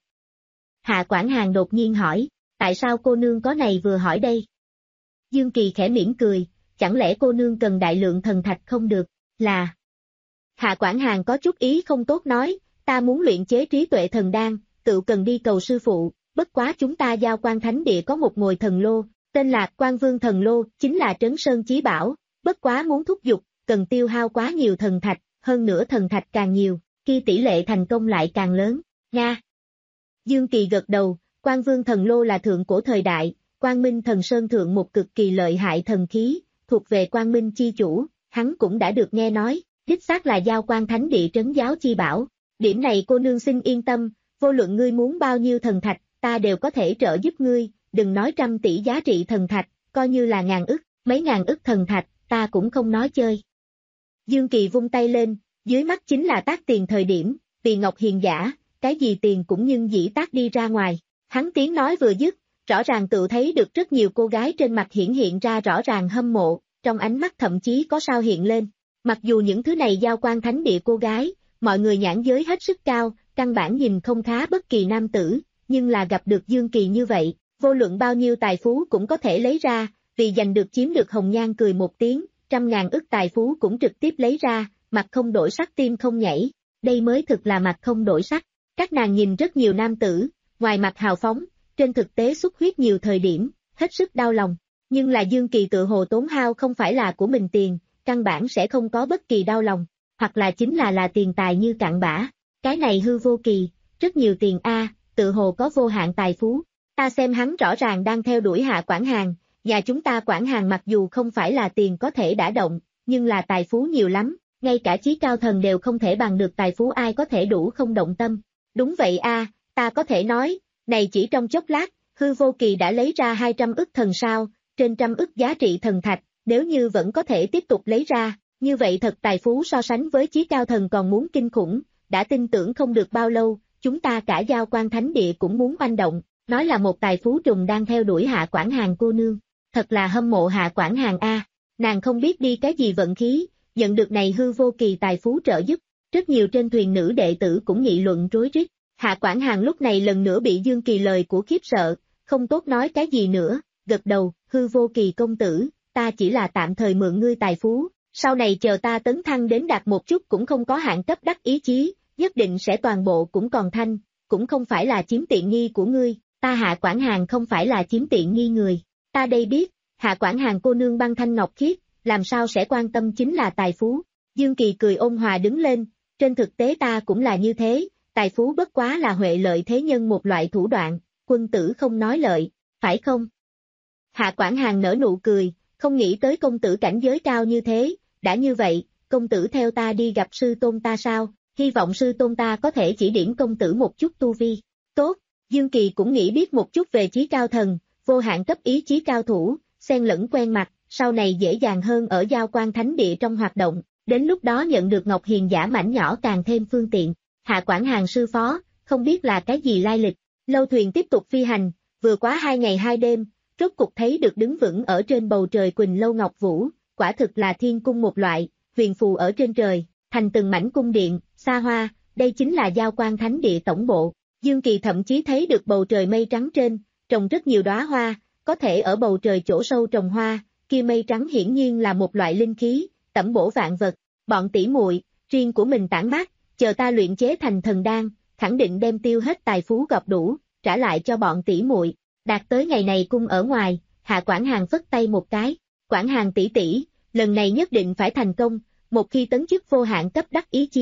Hạ Quảng Hàn đột nhiên hỏi, tại sao cô nương có này vừa hỏi đây? Dương Kỳ khẽ mỉm cười, chẳng lẽ cô nương cần đại lượng thần thạch không được, là... Hạ Quảng Hàn có chút ý không tốt nói, ta muốn luyện chế trí tuệ thần đan, tự cần đi cầu sư phụ, bất quá chúng ta giao Quan Thánh Địa có một ngồi thần lô, tên là Quan Vương Thần Lô, chính là Trấn Sơn Chí Bảo, bất quá muốn thúc giục, cần tiêu hao quá nhiều thần thạch, hơn nữa thần thạch càng nhiều, khi tỷ lệ thành công lại càng lớn, nha. Dương Kỳ gật đầu, Quan Vương Thần Lô là thượng cổ thời đại, Quang Minh Thần Sơn thượng một cực kỳ lợi hại thần khí, thuộc về Quang Minh chi chủ, hắn cũng đã được nghe nói, đích xác là giao Quan Thánh Địa trấn giáo chi bảo. Điểm này cô nương xin yên tâm, vô luận ngươi muốn bao nhiêu thần thạch, ta đều có thể trợ giúp ngươi, đừng nói trăm tỷ giá trị thần thạch, coi như là ngàn ức, mấy ngàn ức thần thạch, ta cũng không nói chơi. Dương Kỳ vung tay lên, dưới mắt chính là tác tiền thời điểm, vì Ngọc Hiền giả, cái gì tiền cũng nhưng dĩ tác đi ra ngoài. Hắn tiếng nói vừa dứt, rõ ràng tự thấy được rất nhiều cô gái trên mặt hiển hiện ra rõ ràng hâm mộ, trong ánh mắt thậm chí có sao hiện lên. Mặc dù những thứ này giao Quan Thánh Địa cô gái, mọi người nhãn giới hết sức cao, căn bản nhìn không khá bất kỳ nam tử, nhưng là gặp được Dương Kỳ như vậy, vô luận bao nhiêu tài phú cũng có thể lấy ra, vì giành được chiếm được hồng nhan cười một tiếng, trăm ngàn ức tài phú cũng trực tiếp lấy ra, mặt không đổi sắc tim không nhảy, đây mới thực là mặt không đổi sắc. Các nàng nhìn rất nhiều nam tử, ngoài mặt hào phóng, trên thực tế xuất huyết nhiều thời điểm, hết sức đau lòng, nhưng là Dương Kỳ tự hồ tốn hao không phải là của mình tiền, căn bản sẽ không có bất kỳ đau lòng, hoặc là chính là là tiền tài như cặn bã, cái này hư vô kỳ, rất nhiều tiền a, tự hồ có vô hạn tài phú, ta xem hắn rõ ràng đang theo đuổi Hạ Quảng Hàn, nhà chúng ta Quảng Hàn mặc dù không phải là tiền có thể đả động, nhưng là tài phú nhiều lắm, ngay cả chí cao thần đều không thể bằng được tài phú ai có thể đủ không động tâm. Đúng vậy a, ta có thể nói, này chỉ trong chốc lát, hư vô kỳ đã lấy ra hai trăm ức thần sao, trên trăm ức giá trị thần thạch, nếu như vẫn có thể tiếp tục lấy ra, như vậy thật tài phú so sánh với chí cao thần còn muốn kinh khủng, đã tin tưởng không được bao lâu, chúng ta cả giao Quan Thánh Địa cũng muốn oanh động, nói là một tài phú trùng đang theo đuổi Hạ Quảng Hàn cô nương, thật là hâm mộ Hạ Quảng Hàn a, nàng không biết đi cái gì vận khí, nhận được này hư vô kỳ tài phú trợ giúp, rất nhiều trên thuyền nữ đệ tử cũng nghị luận rối rít. Hạ Quảng Hàn lúc này lần nữa bị Dương Kỳ lời của khiếp sợ, không tốt nói cái gì nữa, gật đầu, hư vô kỳ công tử, ta chỉ là tạm thời mượn ngươi tài phú, sau này chờ ta tấn thăng đến đạt một chút cũng không có hạn cấp đắc ý chí, nhất định sẽ toàn bộ cũng còn thanh, cũng không phải là chiếm tiện nghi của ngươi, ta Hạ Quảng Hàn không phải là chiếm tiện nghi người, ta đây biết, Hạ Quảng Hàn cô nương băng thanh ngọc khiết, làm sao sẽ quan tâm chính là tài phú, Dương Kỳ cười ôn hòa đứng lên, trên thực tế ta cũng là như thế. Tài phú bất quá là huệ lợi thế nhân một loại thủ đoạn, quân tử không nói lợi, phải không? Hạ Quảng Hàn nở nụ cười, không nghĩ tới công tử cảnh giới cao như thế, đã như vậy, công tử theo ta đi gặp sư tôn ta sao, hy vọng sư tôn ta có thể chỉ điểm công tử một chút tu vi. Tốt, Dương Kỳ cũng nghĩ biết một chút về chí cao thần, vô hạn cấp ý chí cao thủ, xen lẫn quen mặt, sau này dễ dàng hơn ở giao Quan Thánh Địa trong hoạt động, đến lúc đó nhận được Ngọc Hiền giả mảnh nhỏ càng thêm phương tiện. Hạ Quảng Hàn sư phó, không biết là cái gì lai lịch, lâu thuyền tiếp tục phi hành, vừa quá hai ngày hai đêm, rốt cục thấy được đứng vững ở trên bầu trời Quỳnh Lâu Ngọc Vũ, quả thực là thiên cung một loại, huyền phù ở trên trời, thành từng mảnh cung điện, xa hoa, đây chính là giao Quan Thánh Địa tổng bộ. Dương Kỳ thậm chí thấy được bầu trời mây trắng trên, trồng rất nhiều đóa hoa, có thể ở bầu trời chỗ sâu trồng hoa, kia mây trắng hiển nhiên là một loại linh khí, tẩm bổ vạn vật, bọn tỷ muội, riêng của mình tản mát. Chờ ta luyện chế thành thần đan, khẳng định đem tiêu hết tài phú gọp đủ, trả lại cho bọn tỷ muội. Đạt tới ngày này cung ở ngoài, Hạ Quảng Hàn phất tay một cái, Quảng Hàn tỷ tỷ, lần này nhất định phải thành công, một khi tấn chức vô hạn cấp đắc ý chí,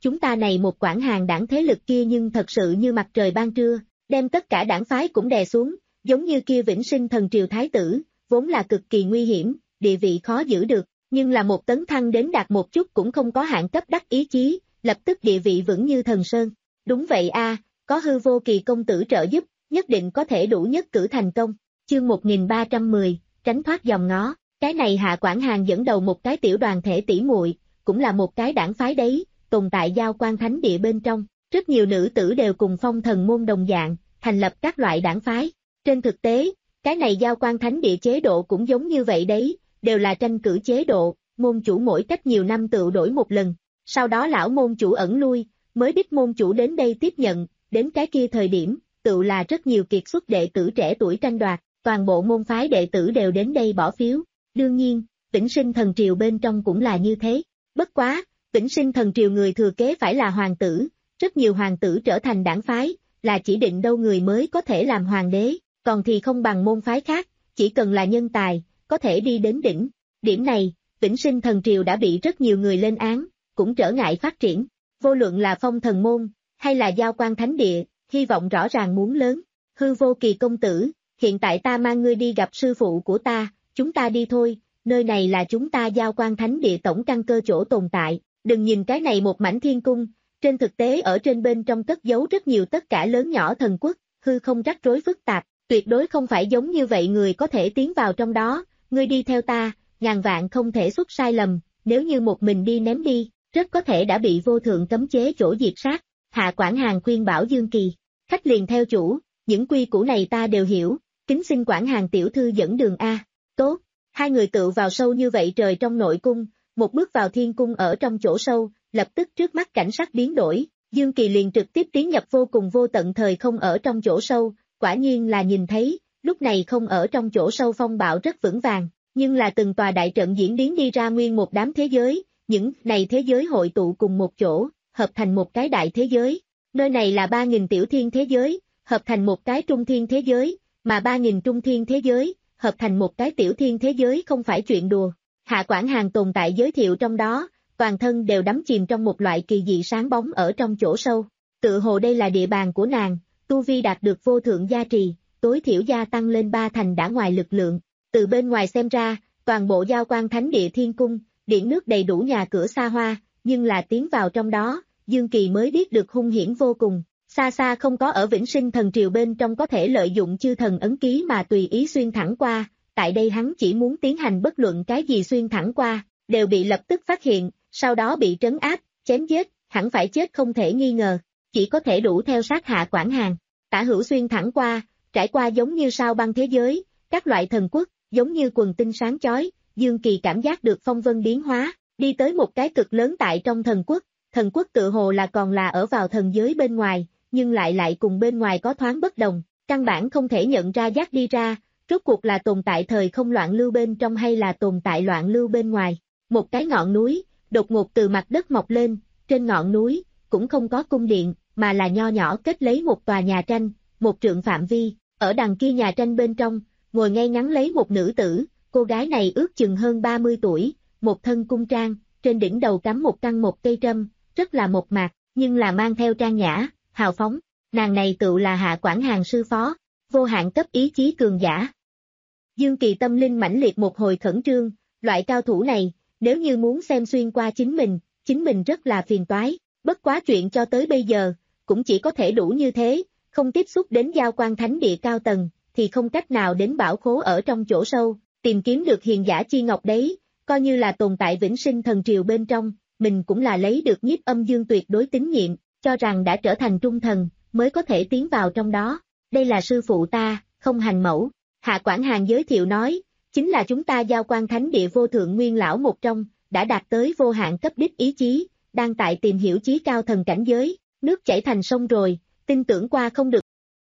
chúng ta này một quản hàng đảng thế lực kia nhưng thật sự như mặt trời ban trưa, đem tất cả đảng phái cũng đè xuống, giống như kia Vĩnh Sinh thần triều thái tử, vốn là cực kỳ nguy hiểm, địa vị khó giữ được, nhưng là một tấn thăng đến đạt một chút cũng không có hạn cấp đắc ý chí, lập tức địa vị vững như thần sơn. Đúng vậy a, có Hư Vô Kỳ công tử trợ giúp, nhất định có thể đủ nhất cử thành công. Chương một nghìn ba trăm mười, tránh thoát dòng ngó. Cái này Hạ Quản Hàng dẫn đầu một cái tiểu đoàn thể tỷ muội, cũng là một cái đảng phái đấy, tồn tại Giao Quan Thánh Địa bên trong, rất nhiều nữ tử đều cùng Phong Thần môn đồng dạng, thành lập các loại đảng phái. Trên thực tế, cái này Giao Quan Thánh Địa chế độ cũng giống như vậy đấy, đều là tranh cử chế độ, môn chủ mỗi cách nhiều năm tự đổi một lần, sau đó lão môn chủ ẩn lui, mới biết môn chủ đến đây tiếp nhận, đến cái kia thời điểm, tự là rất nhiều kiệt xuất đệ tử trẻ tuổi tranh đoạt, toàn bộ môn phái đệ tử đều đến đây bỏ phiếu. Đương nhiên, Vĩnh Sinh thần triều bên trong cũng là như thế. Bất quá, Vĩnh Sinh thần triều người thừa kế phải là hoàng tử, rất nhiều hoàng tử trở thành đảng phái, là chỉ định đâu người mới có thể làm hoàng đế, còn thì không bằng môn phái khác, chỉ cần là nhân tài, có thể đi đến đỉnh. Điểm này, Vĩnh Sinh thần triều đã bị rất nhiều người lên án, cũng trở ngại phát triển. Vô luận là Phong Thần môn, hay là Giao Quan Thánh Địa, hy vọng rõ ràng muốn lớn. Hư Vô Kỳ công tử, hiện tại ta mang ngươi đi gặp sư phụ của ta, chúng ta đi thôi, nơi này là chúng ta Giao Quan Thánh Địa tổng căn cơ chỗ tồn tại, đừng nhìn cái này một mảnh thiên cung, trên thực tế ở trên bên trong cất giấu rất nhiều tất cả lớn nhỏ thần quốc, hư không rắc rối phức tạp, tuyệt đối không phải giống như vậy người có thể tiến vào trong đó, ngươi đi theo ta, ngàn vạn không thể xuất sai lầm, nếu như một mình đi ném đi, rất có thể đã bị vô thượng cấm chế chỗ diệt sát. Hạ Quản Hàng khuyên bảo Dương Kỳ, khách liền theo chủ, những quy củ này ta đều hiểu, kính xin Quản Hàng tiểu thư dẫn đường a. Tốt, hai người tự vào sâu như vậy trời trong nội cung, một bước vào thiên cung ở trong chỗ sâu, lập tức trước mắt cảnh sắc biến đổi, Dương Kỳ liền trực tiếp tiến nhập vô cùng vô tận thời không ở trong chỗ sâu, quả nhiên là nhìn thấy, lúc này không ở trong chỗ sâu phong bạo rất vững vàng, nhưng là từng tòa đại trận diễn biến đi ra nguyên một đám thế giới, những này thế giới hội tụ cùng một chỗ, hợp thành một cái đại thế giới. Nơi này là ba nghìn tiểu thiên thế giới, hợp thành một cái trung thiên thế giới, mà ba nghìn trung thiên thế giới, hợp thành một cái tiểu thiên thế giới không phải chuyện đùa. Hạ Quản Hàng tồn tại giới thiệu trong đó, toàn thân đều đắm chìm trong một loại kỳ dị sáng bóng ở trong chỗ sâu. Tự hồ đây là địa bàn của nàng, tu vi đạt được vô thượng gia trì, tối thiểu gia tăng lên ba thành đã ngoài lực lượng. Từ bên ngoài xem ra, toàn bộ Giao Quan Thánh Địa thiên cung, điện nước đầy đủ nhà cửa xa hoa, nhưng là tiến vào trong đó, Dương Kỳ mới biết được hung hiểm vô cùng, xa xa không có ở Vĩnh Sinh thần triều bên trong có thể lợi dụng chư thần ấn ký mà tùy ý xuyên thẳng qua, tại đây hắn chỉ muốn tiến hành bất luận cái gì xuyên thẳng qua, đều bị lập tức phát hiện, sau đó bị trấn áp, chém giết, hẳn phải chết không thể nghi ngờ, chỉ có thể đủ theo sát Hạ Quản Hàng. Tả hữu xuyên thẳng qua, trải qua giống như sao băng thế giới, các loại thần quốc, giống như quần tinh sáng chói, Dương Kỳ cảm giác được phong vân biến hóa, đi tới một cái cực lớn tại trong thần quốc, thần quốc tự hồ là còn là ở vào thần giới bên ngoài, nhưng lại lại cùng bên ngoài có thoáng bất đồng, căn bản không thể nhận ra dắt đi ra, rốt cuộc là tồn tại thời không loạn lưu bên trong hay là tồn tại loạn lưu bên ngoài. Một cái ngọn núi, đột ngột từ mặt đất mọc lên, trên ngọn núi, cũng không có cung điện, mà là nho nhỏ kết lấy một tòa nhà tranh, một trượng phạm vi, ở đằng kia nhà tranh bên trong, ngồi ngay ngắn lấy một nữ tử, cô gái này ước chừng hơn ba mươi tuổi, một thân cung trang, trên đỉnh đầu cắm một căn một cây trâm, rất là mộc mạc, nhưng là mang theo trang nhã, hào phóng, nàng này tự là Hạ Quản Hàng sư phó, vô hạn cấp ý chí cường giả. Dương Kỳ tâm linh mãnh liệt một hồi khẩn trương, loại cao thủ này, nếu như muốn xem xuyên qua chính mình, chính mình rất là phiền toái, bất quá chuyện cho tới bây giờ, cũng chỉ có thể đủ như thế, không tiếp xúc đến Giao Quan Thánh Địa cao tầng, thì không cách nào đến bảo khố ở trong chỗ sâu, tìm kiếm được hiền giả chi ngọc đấy, coi như là tồn tại Vĩnh Sinh thần triều bên trong, mình cũng là lấy được Nhiếp Âm Dương tuyệt đối tín nhiệm, cho rằng đã trở thành trung thần, mới có thể tiến vào trong đó. Đây là sư phụ ta, Không Hành Mẫu. Hạ Quản Hàng giới thiệu nói, chính là chúng ta Giao Quan Thánh Địa vô thượng nguyên lão một trong, đã đạt tới vô hạn cấp đích ý chí, đang tại tìm hiểu chí cao thần cảnh giới, nước chảy thành sông rồi, tin tưởng qua không được.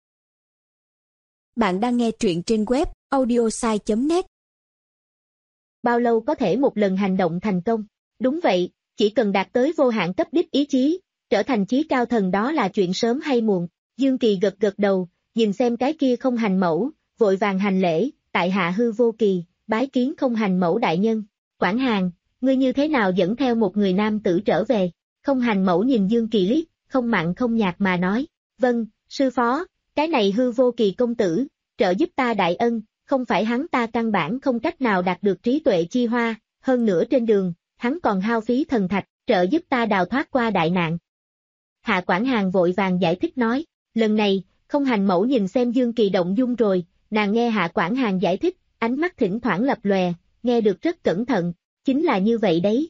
Bạn đang nghe truyện trên web audiosai chấm net. Bao lâu có thể một lần hành động thành công? Đúng vậy, chỉ cần đạt tới vô hạn cấp đích ý chí, trở thành chí cao thần đó là chuyện sớm hay muộn. Dương Kỳ gật gật đầu, nhìn xem cái kia Không Hành Mẫu, vội vàng hành lễ, tại hạ Hư Vô Kỳ, bái kiến Không Hành Mẫu đại nhân. Quản Hàng, ngươi như thế nào dẫn theo một người nam tử trở về? Không hành mẫu nhìn Dương Kỳ liếc, không mặn không nhạt mà nói, vâng, sư phó, cái này hư vô kỳ công tử, trợ giúp ta đại ân, không phải hắn ta căn bản không cách nào đạt được trí tuệ chi hoa, hơn nữa trên đường, hắn còn hao phí thần thạch, trợ giúp ta đào thoát qua đại nạn. Hạ Quảng Hàn vội vàng giải thích nói, lần này, không hành mẫu nhìn xem Dương Kỳ động dung rồi, nàng nghe Hạ Quảng Hàn giải thích, ánh mắt thỉnh thoảng lập lòe, nghe được rất cẩn thận, chính là như vậy đấy.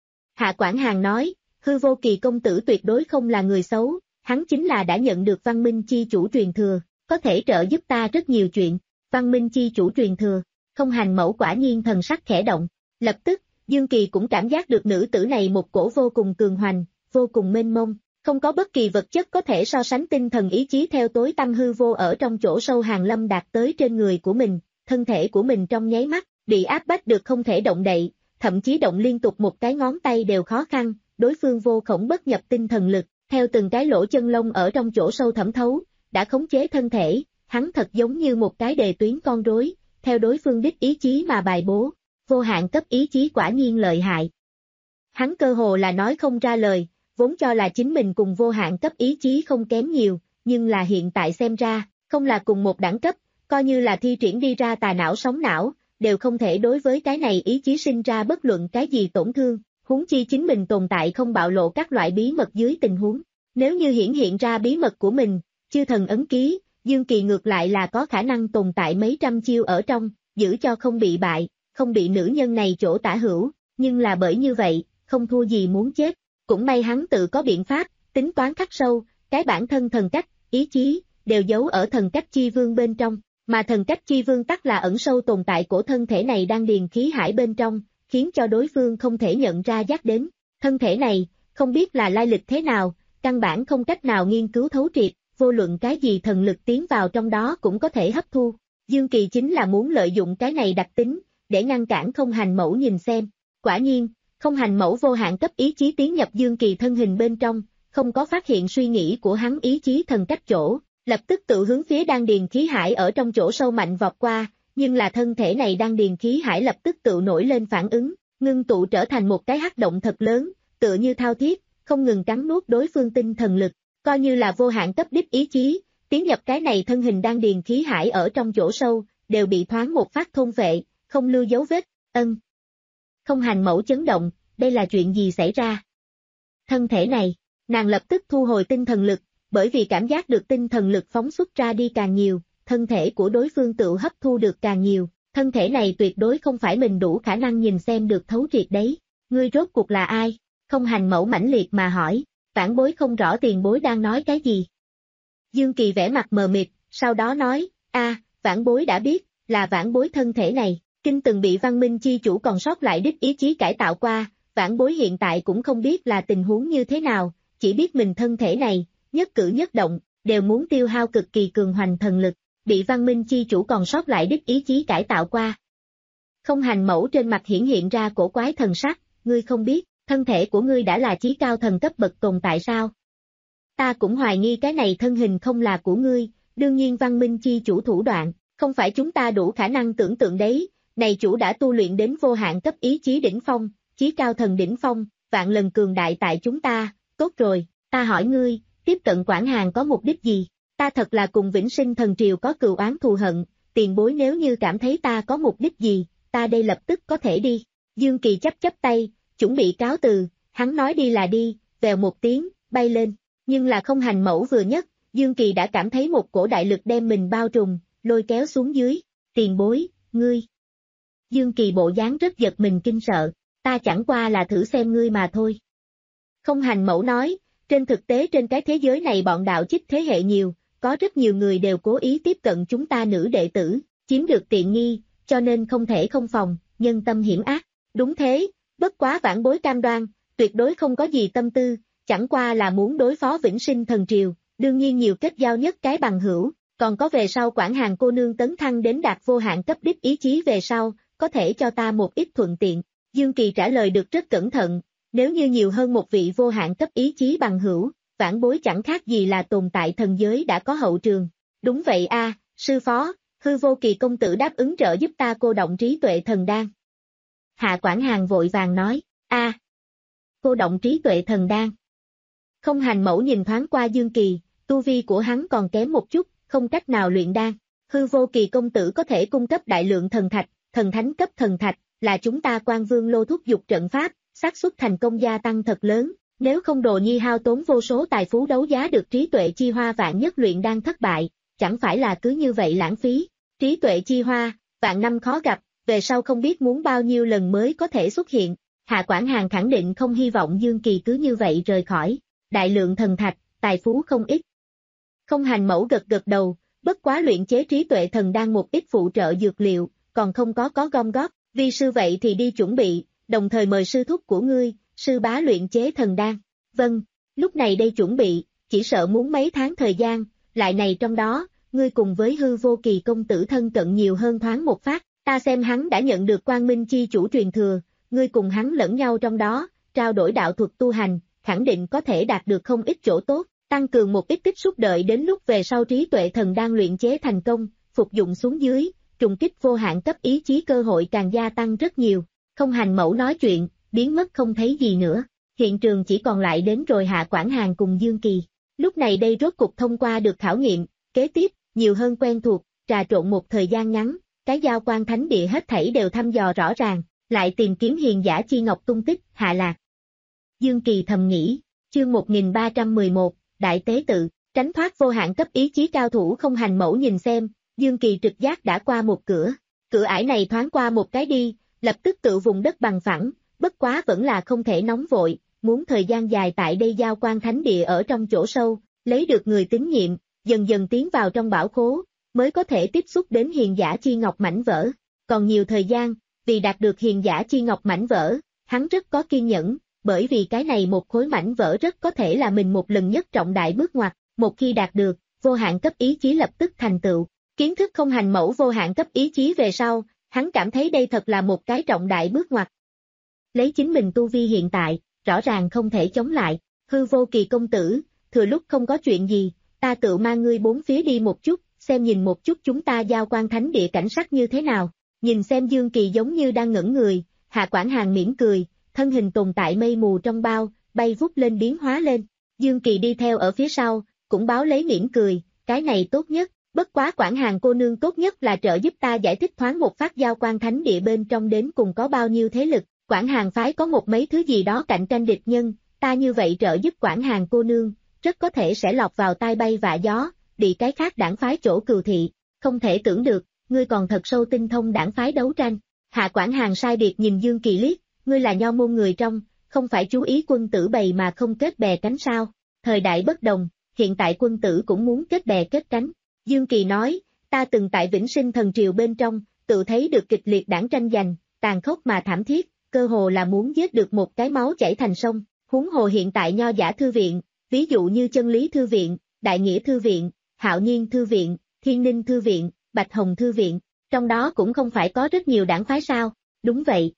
Hạ Quảng Hàn nói, hư vô kỳ công tử tuyệt đối không là người xấu, hắn chính là đã nhận được văn minh chi chủ truyền thừa, có thể trợ giúp ta rất nhiều chuyện, văn minh chi chủ truyền thừa, không hành mẫu quả nhiên thần sắc khẽ động, lập tức, Dương Kỳ cũng cảm giác được nữ tử này một cổ vô cùng cường hoành, vô cùng mênh mông, không có bất kỳ vật chất có thể so sánh tinh thần ý chí theo tối tăm hư vô ở trong chỗ sâu hàn lâm đạt tới trên người của mình, thân thể của mình trong nháy mắt, bị áp bách được không thể động đậy, thậm chí động liên tục một cái ngón tay đều khó khăn, đối phương vô khổng bất nhập tinh thần lực, theo từng cái lỗ chân lông ở trong chỗ sâu thẩm thấu, đã khống chế thân thể, hắn thật giống như một cái đề tuyến con rối, theo đối phương đích ý chí mà bài bố, vô hạn cấp ý chí quả nhiên lợi hại. Hắn cơ hồ là nói không ra lời, vốn cho là chính mình cùng vô hạn cấp ý chí không kém nhiều, nhưng là hiện tại xem ra, không là cùng một đẳng cấp, coi như là thi triển đi ra tà não sóng não, đều không thể đối với cái này ý chí sinh ra bất luận cái gì tổn thương, huống chi chính mình tồn tại không bạo lộ các loại bí mật dưới tình huống. Nếu như hiển hiện ra bí mật của mình, chư thần ấn ký, Dương Kỳ ngược lại là có khả năng tồn tại mấy trăm chiêu ở trong, giữ cho không bị bại, không bị nữ nhân này chỗ tả hữu, nhưng là bởi như vậy, không thua gì muốn chết. Cũng may hắn tự có biện pháp, tính toán khắc sâu, cái bản thân thần cách, ý chí, đều giấu ở thần cách chi vương bên trong, mà thần cách chi vương tắc là ẩn sâu tồn tại của thân thể này đang điền khí hải bên trong, khiến cho đối phương không thể nhận ra giác đến. Thân thể này, không biết là lai lịch thế nào, căn bản không cách nào nghiên cứu thấu triệt, vô luận cái gì thần lực tiến vào trong đó cũng có thể hấp thu. Dương Kỳ chính là muốn lợi dụng cái này đặc tính, để ngăn cản không hành mẫu nhìn xem. Quả nhiên, không hành mẫu vô hạn cấp ý chí tiến nhập Dương Kỳ thân hình bên trong, không có phát hiện suy nghĩ của hắn ý chí thần cách chỗ, lập tức tự hướng phía đan điền khí hải ở trong chỗ sâu mạnh vọt qua, nhưng là thân thể này đan điền khí hải lập tức tự nổi lên phản ứng, ngưng tụ trở thành một cái hắc động thật lớn, tựa như thao thiết, không ngừng cắn nuốt đối phương tinh thần lực, coi như là vô hạn cấp đích ý chí, tiến nhập cái này thân hình đan điền khí hải ở trong chỗ sâu, đều bị thoáng một phát thôn vệ, không lưu dấu vết. Ân. Không hành mẫu chấn động, đây là chuyện gì xảy ra? Thân thể này, nàng lập tức thu hồi tinh thần lực, bởi vì cảm giác được tinh thần lực phóng xuất ra đi càng nhiều, thân thể của đối phương tự hấp thu được càng nhiều, thân thể này tuyệt đối không phải mình đủ khả năng nhìn xem được thấu triệt đấy. Ngươi rốt cuộc là ai? Không hành mẫu mãnh liệt mà hỏi, vãn bối không rõ tiền bối đang nói cái gì. Dương Kỳ vẻ mặt mờ mịt, sau đó nói, a, vãn bối đã biết, là vãn bối thân thể này, kinh từng bị văn minh chi chủ còn sót lại đích ý chí cải tạo qua, vãn bối hiện tại cũng không biết là tình huống như thế nào, chỉ biết mình thân thể này, nhất cử nhất động, đều muốn tiêu hao cực kỳ cường hoành thần lực, bị văn minh chi chủ còn sót lại đích ý chí cải tạo qua. Không hành mẫu trên mặt hiển hiện ra cổ quái thần sắc, ngươi không biết, thân thể của ngươi đã là chí cao thần cấp bậc tồn tại sao? Ta cũng hoài nghi cái này thân hình không là của ngươi, đương nhiên văn minh chi chủ thủ đoạn, không phải chúng ta đủ khả năng tưởng tượng đấy, này chủ đã tu luyện đến vô hạn cấp ý chí đỉnh phong, chí cao thần đỉnh phong, vạn lần cường đại tại chúng ta, tốt rồi, ta hỏi ngươi, tiếp cận Quảng Hàn có mục đích gì? Ta thật là cùng Vĩnh Sinh Thần Triều có cừu oán thù hận, tiền bối nếu như cảm thấy ta có mục đích gì, ta đây lập tức có thể đi. Dương Kỳ chấp chấp tay, chuẩn bị cáo từ, hắn nói đi là đi, vèo một tiếng, bay lên, nhưng là không hành mẫu vừa nhất, Dương Kỳ đã cảm thấy một cổ đại lực đem mình bao trùm, lôi kéo xuống dưới, tiền bối, ngươi. Dương Kỳ bộ dáng rất giật mình kinh sợ, ta chẳng qua là thử xem ngươi mà thôi. Không hành mẫu nói, trên thực tế trên cái thế giới này bọn đạo chích thế hệ nhiều, có rất nhiều người đều cố ý tiếp cận chúng ta nữ đệ tử, chiếm được tiện nghi, cho nên không thể không phòng, nhân tâm hiểm ác. Đúng thế, bất quá vãn bối cam đoan, tuyệt đối không có gì tâm tư, chẳng qua là muốn đối phó Vĩnh Sinh Thần Triều, đương nhiên nhiều kết giao nhất cái bằng hữu, còn có về sau Quảng Hàn cô nương tấn thăng đến đạt vô hạn cấp đích ý chí về sau, có thể cho ta một ít thuận tiện. Dương Kỳ trả lời được rất cẩn thận, nếu như nhiều hơn một vị vô hạn cấp ý chí bằng hữu, vãn bối chẳng khác gì là tồn tại thần giới đã có hậu trường. Đúng vậy a, sư phó, hư vô kỳ công tử đáp ứng trợ giúp ta cô động trí tuệ thần đan. Hạ Quảng Hàn vội vàng nói, a, cô động trí tuệ thần đan, Không Hành Mẫu nhìn thoáng qua Dương Kỳ, tu vi của hắn còn kém một chút, không cách nào luyện đan. Hư Vô Kỳ công tử có thể cung cấp đại lượng thần thạch, thần thánh cấp thần thạch, là chúng ta Quan Vương Lô thúc giục trận pháp, xác suất thành công gia tăng thật lớn. Nếu không Đồ Nhi hao tốn vô số tài phú đấu giá được trí tuệ chi hoa vạn nhất luyện đan thất bại, chẳng phải là cứ như vậy lãng phí. Trí tuệ chi hoa, vạn năm khó gặp, về sau không biết muốn bao nhiêu lần mới có thể xuất hiện. Hạ Quảng Hàn khẳng định không hy vọng Dương Kỳ cứ như vậy rời khỏi. Đại lượng thần thạch, tài phú không ít. Không Hành Mẫu gật gật đầu, bất quá luyện chế trí tuệ thần đan một ít phụ trợ dược liệu, còn không có có gom góp, vi sư vậy thì đi chuẩn bị, đồng thời mời sư thúc của ngươi, sư bá luyện chế thần đan. Vâng, lúc này đây chuẩn bị, chỉ sợ muốn mấy tháng thời gian, lại này trong đó, ngươi cùng với Hư Vô Kỳ công tử thân cận nhiều hơn thoáng một phát, ta xem hắn đã nhận được Quang Minh chi chủ truyền thừa, ngươi cùng hắn lẫn nhau trong đó, trao đổi đạo thuật tu hành, khẳng định có thể đạt được không ít chỗ tốt, tăng cường một ít tích xúc đợi đến lúc về sau trí tuệ thần đan luyện chế thành công, phục dụng xuống dưới, trùng kích vô hạn cấp ý chí cơ hội càng gia tăng rất nhiều. Không Hành Mẫu nói chuyện, biến mất không thấy gì nữa, hiện trường chỉ còn lại đến rồi Hạ Quảng Hàn cùng Dương Kỳ. Lúc này đây rốt cục thông qua được khảo nghiệm, kế tiếp, nhiều hơn quen thuộc, trà trộn một thời gian ngắn, cái Giao Quan Thánh Địa hết thảy đều thăm dò rõ ràng, lại tìm kiếm hiền giả chi ngọc tung tích, hạ lạc. Dương Kỳ thầm nghĩ, chương một nghìn ba trăm mười một, Đại Tế Tự, tránh thoát vô hạn cấp ý chí cao thủ Không Hành Mẫu nhìn xem, Dương Kỳ trực giác đã qua một cửa, cửa ải này thoáng qua một cái đi, lập tức tự vùng đất bằng phẳng, bất quá vẫn là không thể nóng vội, muốn thời gian dài tại đây Giao Quan Thánh Địa ở trong chỗ sâu, lấy được người tín nhiệm, dần dần tiến vào trong bảo khố, mới có thể tiếp xúc đến hiền giả chi ngọc mảnh vỡ. Còn nhiều thời gian, vì đạt được hiền giả chi ngọc mảnh vỡ, hắn rất có kiên nhẫn, bởi vì cái này một khối mảnh vỡ rất có thể là mình một lần nhất trọng đại bước ngoặt, một khi đạt được, vô hạn cấp ý chí lập tức thành tựu. Kiến thức Không Hành Mẫu vô hạn cấp ý chí về sau, hắn cảm thấy đây thật là một cái trọng đại bước ngoặt. Lấy chính mình tu vi hiện tại, rõ ràng không thể chống lại, Hư Vô Kỳ công tử, thừa lúc không có chuyện gì, ta tự mang ngươi bốn phía đi một chút, xem nhìn một chút chúng ta Giao Quan Thánh Địa cảnh sắc như thế nào. Nhìn xem Dương Kỳ giống như đang ngẩn người, Hạ Quảng Hàn mỉm cười, thân hình tồn tại mây mù trong bao, bay vút lên biến hóa lên. Dương Kỳ đi theo ở phía sau, cũng báo lấy mỉm cười, cái này tốt nhất, bất quá Quảng Hàn cô nương tốt nhất là trợ giúp ta giải thích thoáng một phát Giao Quan Thánh Địa bên trong đến cùng có bao nhiêu thế lực, Quảng Hàn phái có một mấy thứ gì đó cạnh tranh địch nhân, ta như vậy trợ giúp Quảng Hàn cô nương, rất có thể sẽ lọt vào tai bay vạ gió, bị cái khác đảng phái chỗ cừu thị, không thể tưởng được, ngươi còn thật sâu tinh thông đảng phái đấu tranh. Hạ Quảng Hàn sai biệt nhìn Dương Kỳ liếc, ngươi là nho môn người trong, không phải chú ý quân tử bầy mà không kết bè cánh sao, thời đại bất đồng, hiện tại quân tử cũng muốn kết bè kết cánh. Dương Kỳ nói, ta từng tại Vĩnh Sinh Thần Triều bên trong, tự thấy được kịch liệt đảng tranh giành, tàn khốc mà thảm thiết, cơ hồ là muốn giết được một cái máu chảy thành sông, huống hồ hiện tại nho giả thư viện, ví dụ như Chân Lý Thư Viện, Đại Nghĩa Thư Viện, Hạo Nhiên Thư Viện, Thiên Ninh Thư Viện, Bạch Hồng Thư Viện, trong đó cũng không phải có rất nhiều đảng phái sao, đúng vậy.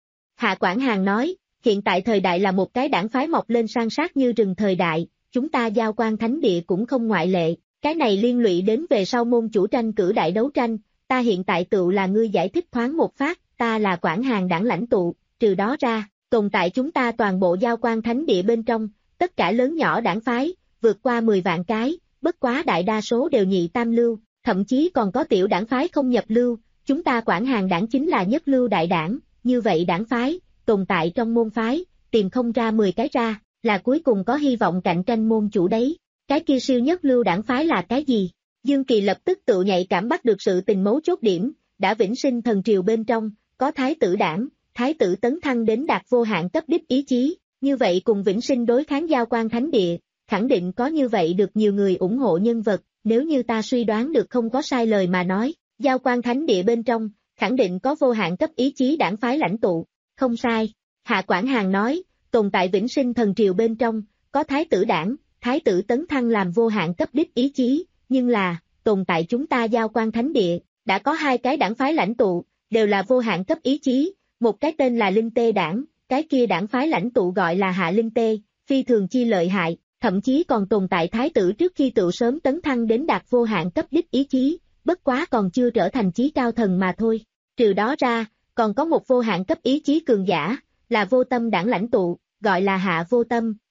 Hạ Quảng Hàn nói, hiện tại thời đại là một cái đảng phái mọc lên san sát như rừng thời đại, chúng ta Giao Quan Thánh Địa cũng không ngoại lệ, cái này liên lụy đến về sau môn chủ tranh cử đại đấu tranh, ta hiện tại tựu là ngươi giải thích thoáng một phát, ta là Quảng Hàn đảng lãnh tụ, trừ đó ra, tồn tại chúng ta toàn bộ Giao Quan Thánh Địa bên trong, tất cả lớn nhỏ đảng phái, vượt qua mười vạn cái, bất quá đại đa số đều nhị tam lưu, thậm chí còn có tiểu đảng phái không nhập lưu, chúng ta Quảng Hàn đảng chính là nhất lưu đại đảng, như vậy đảng phái, tồn tại trong môn phái, tìm không ra mười cái ra, là cuối cùng có hy vọng cạnh tranh môn chủ đấy, cái kia siêu nhất lưu đảng phái là cái gì? Dương Kỳ lập tức tự nhạy cảm bắt được sự tình mấu chốt điểm, đã Vĩnh Sinh Thần Triều bên trong, có thái tử đảng, thái tử tấn thăng đến đạt vô hạn cấp đích ý chí, như vậy cùng Vĩnh Sinh đối kháng Giao Quan Thánh Địa, khẳng định có như vậy được nhiều người ủng hộ nhân vật, nếu như ta suy đoán được không có sai lời mà nói, Giao Quan Thánh Địa bên trong, khẳng định có vô hạn cấp ý chí đảng phái lãnh tụ, không sai. Hạ Quảng Hàn nói, tồn tại Vĩnh Sinh Thần Triều bên trong, có thái tử đảng, thái tử tấn thăng làm vô hạn cấp đích ý chí, nhưng là, tồn tại chúng ta Giao Quan Thánh Địa, đã có hai cái đảng phái lãnh tụ, đều là vô hạn cấp ý chí, một cái tên là Linh Tê đảng, cái kia đảng phái lãnh tụ gọi là Hạ Linh Tê, phi thường chi lợi hại, thậm chí còn tồn tại thái tử trước khi tự sớm tấn thăng đến đạt vô hạn cấp đích ý chí, bất quá còn chưa trở thành chí cao thần mà thôi. Trừ đó ra, còn có một vô hạn cấp ý chí cường giả, là Vô Tâm đảng lãnh tụ, gọi là Hạ Vô Tâm,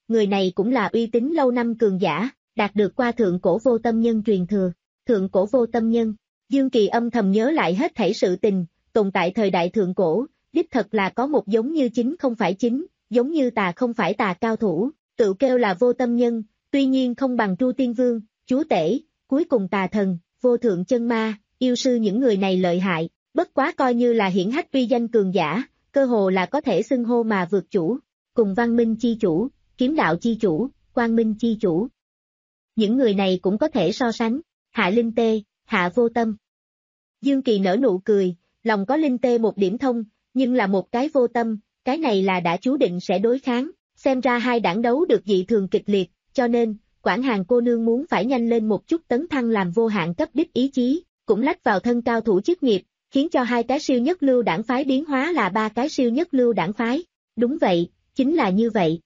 người này cũng là uy tín lâu năm cường giả, đạt được qua thượng cổ vô tâm nhân truyền thừa. Thượng cổ vô tâm nhân, Dương Kỳ âm thầm nhớ lại hết thảy sự tình, tồn tại thời đại thượng cổ, đích thật là có một giống như chính không phải chính, giống như tà không phải tà cao thủ, tự kêu là vô tâm nhân, tuy nhiên không bằng Tru Tiên Vương, chúa tể, cuối cùng tà thần, vô thượng chân ma, yêu sư những người này lợi hại, bất quá coi như là hiển hách uy danh cường giả, cơ hồ là có thể xưng hô mà vượt chủ, cùng văn minh chi chủ, kiếm đạo chi chủ, quang minh chi chủ. Những người này cũng có thể so sánh, hạ linh tê, hạ vô tâm. Dương Kỳ nở nụ cười, lòng có linh tê một điểm thông, nhưng là một cái vô tâm, cái này là đã chú định sẽ đối kháng, xem ra hai đảng đấu được dị thường kịch liệt, cho nên, Quản Hàng cô nương muốn phải nhanh lên một chút tấn thăng làm vô hạn cấp đích ý chí, cũng lách vào thân cao thủ chức nghiệp, khiến cho hai cái siêu nhất lưu đảng phái biến hóa là ba cái siêu nhất lưu đảng phái. Đúng vậy, chính là như vậy.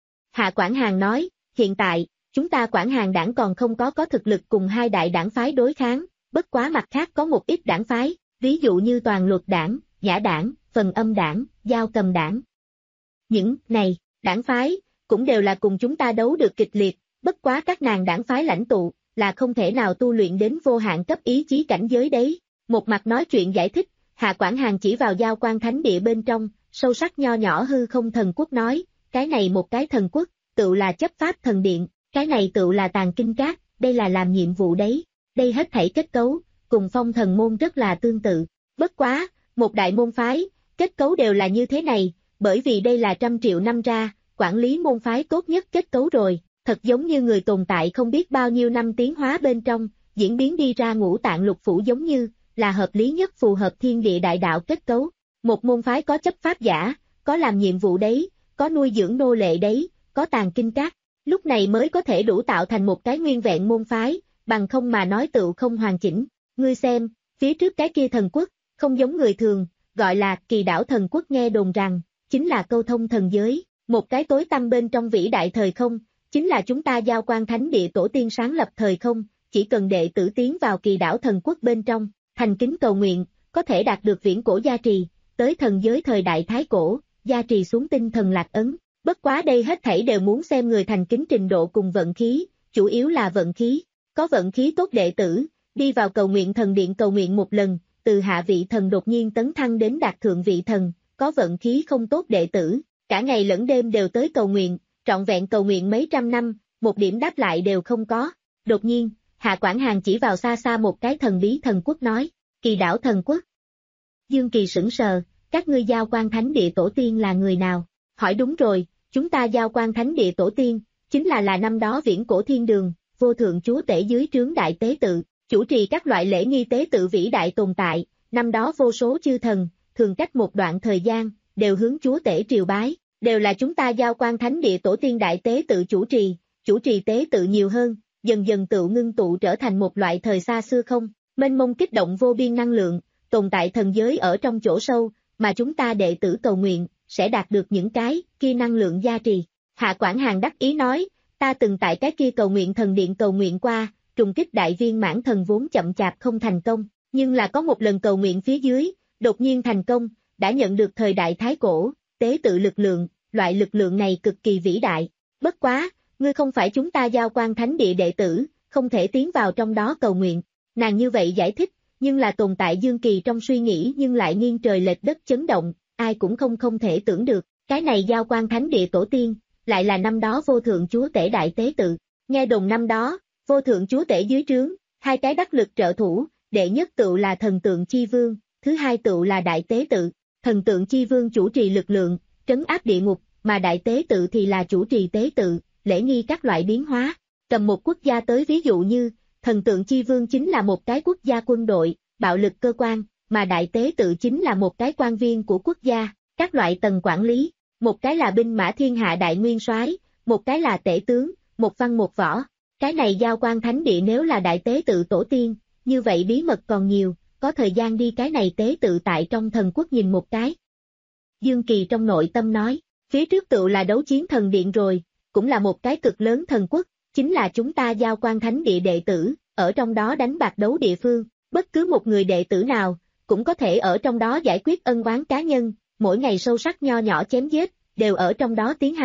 Hạ Quản Hàng nói, hiện tại, chúng ta Quản Hàng đảng còn không có có thực lực cùng hai đại đảng phái đối kháng, bất quá mặt khác có một ít đảng phái, ví dụ như Toàn Luật đảng, Giả đảng, Phần Âm đảng, Giao Cầm đảng. Những này, đảng phái, cũng đều là cùng chúng ta đấu được kịch liệt, bất quá các nàng đảng phái lãnh tụ, là không thể nào tu luyện đến vô hạn cấp ý chí cảnh giới đấy. Một mặt nói chuyện giải thích, Hạ Quản Hàng chỉ vào Giao Quan Thánh Địa bên trong, sâu sắc nho nhỏ hư không thần quốc nói, cái này một cái thần quốc, tự là chấp pháp thần điện, cái này tự là tàng kinh các, đây là làm nhiệm vụ đấy, đây hết thảy kết cấu, cùng phong thần môn rất là tương tự, bất quá, một đại môn phái, kết cấu đều là như thế này, bởi vì đây là trăm triệu năm ra, quản lý môn phái tốt nhất kết cấu rồi, thật giống như người tồn tại không biết bao nhiêu năm tiến hóa bên trong, diễn biến đi ra ngũ tạng lục phủ giống như, là hợp lý nhất phù hợp thiên địa đại đạo kết cấu. Một môn phái có chấp pháp giả, có làm nhiệm vụ đấy, có nuôi dưỡng nô lệ đấy, có tàng kinh các, lúc này mới có thể đủ tạo thành một cái nguyên vẹn môn phái, bằng không mà nói tựu không hoàn chỉnh. Ngươi xem, phía trước cái kia thần quốc, không giống người thường, gọi là Kỳ Đảo thần quốc, nghe đồn rằng, chính là câu thông thần giới, một cái tối tăm bên trong vĩ đại thời không, chính là chúng ta Giao Quan Thánh Địa tổ tiên sáng lập thời không, chỉ cần đệ tử tiến vào Kỳ Đảo thần quốc bên trong, thành kính cầu nguyện, có thể đạt được viễn cổ gia trì, tới thần giới thời đại thái cổ, gia trì xuống tinh thần lạc ấn. Bất quá đây hết thảy đều muốn xem người thành kính trình độ cùng vận khí, chủ yếu là vận khí, có vận khí tốt đệ tử, đi vào cầu nguyện thần điện cầu nguyện một lần, từ hạ vị thần đột nhiên tấn thăng đến đạt thượng vị thần, có vận khí không tốt đệ tử, cả ngày lẫn đêm đều tới cầu nguyện, trọn vẹn cầu nguyện mấy trăm năm, một điểm đáp lại đều không có. Đột nhiên, Hạ Quản Hàng chỉ vào xa xa một cái thần bí thần quốc nói, Kỳ Đảo thần quốc. Dương Kỳ sững sờ, các ngươi Giao Quan Thánh Địa tổ tiên là người nào? Hỏi đúng rồi, chúng ta Giao Quan Thánh Địa tổ tiên, chính là là năm đó viễn cổ thiên đường, vô thượng chúa tể dưới trướng đại tế tự, chủ trì các loại lễ nghi tế tự vĩ đại tồn tại, năm đó vô số chư thần, thường cách một đoạn thời gian, đều hướng chúa tể triều bái, đều là chúng ta Giao Quan Thánh Địa tổ tiên đại tế tự chủ trì, chủ trì tế tự nhiều hơn, dần dần tự ngưng tụ trở thành một loại thời xa xưa không, mênh mông kích động vô biên năng lượng, tồn tại thần giới ở trong chỗ sâu, mà chúng ta đệ tử cầu nguyện, sẽ đạt được những cái kia năng lượng gia trì. Hạ Quản Hàng đắc ý nói, ta từng tại cái kia cầu nguyện thần điện cầu nguyện qua, trùng kích đại viên mãn thần vốn chậm chạp không thành công, nhưng là có một lần cầu nguyện phía dưới, đột nhiên thành công, đã nhận được thời đại thái cổ, tế tự lực lượng, loại lực lượng này cực kỳ vĩ đại. Bất quá, ngươi không phải chúng ta Giao Quan Thánh Địa đệ tử, không thể tiến vào trong đó cầu nguyện. Nàng như vậy giải thích, nhưng là tồn tại Dương Kỳ trong suy nghĩ nhưng lại nghiêng trời lệch đất chấn động, ai cũng không không thể tưởng được, cái này Giao Quan Thánh Địa tổ tiên, lại là năm đó vô thượng chúa tể đại tế tự. Nghe đồn năm đó, vô thượng chúa tể dưới trướng, hai cái đắc lực trợ thủ, đệ nhất tựu là thần tượng chi vương, thứ hai tựu là đại tế tự. Thần tượng chi vương chủ trì lực lượng, trấn áp địa ngục, mà đại tế tự thì là chủ trì tế tự, lễ nghi các loại biến hóa. Cầm một quốc gia tới ví dụ như, thần tượng chi vương chính là một cái quốc gia quân đội, bạo lực cơ quan, mà đại tế tự chính là một cái quan viên của quốc gia, các loại tầng quản lý, một cái là binh mã thiên hạ đại nguyên soái, một cái là tể tướng, một văn một võ. Cái này Giao Quan Thánh Địa nếu là đại tế tự tổ tiên, như vậy bí mật còn nhiều, có thời gian đi cái này tế tự tại trong thần quốc nhìn một cái. Dương Kỳ trong nội tâm nói, phía trước tự là đấu chiến thần điện rồi, cũng là một cái cực lớn thần quốc, chính là chúng ta Giao Quan Thánh Địa đệ tử, ở trong đó đánh bạc đấu địa phương, bất cứ một người đệ tử nào, cũng có thể ở trong đó giải quyết ân oán cá nhân, mỗi ngày sâu sắc nho nhỏ chém giết, đều ở trong đó tiến hành,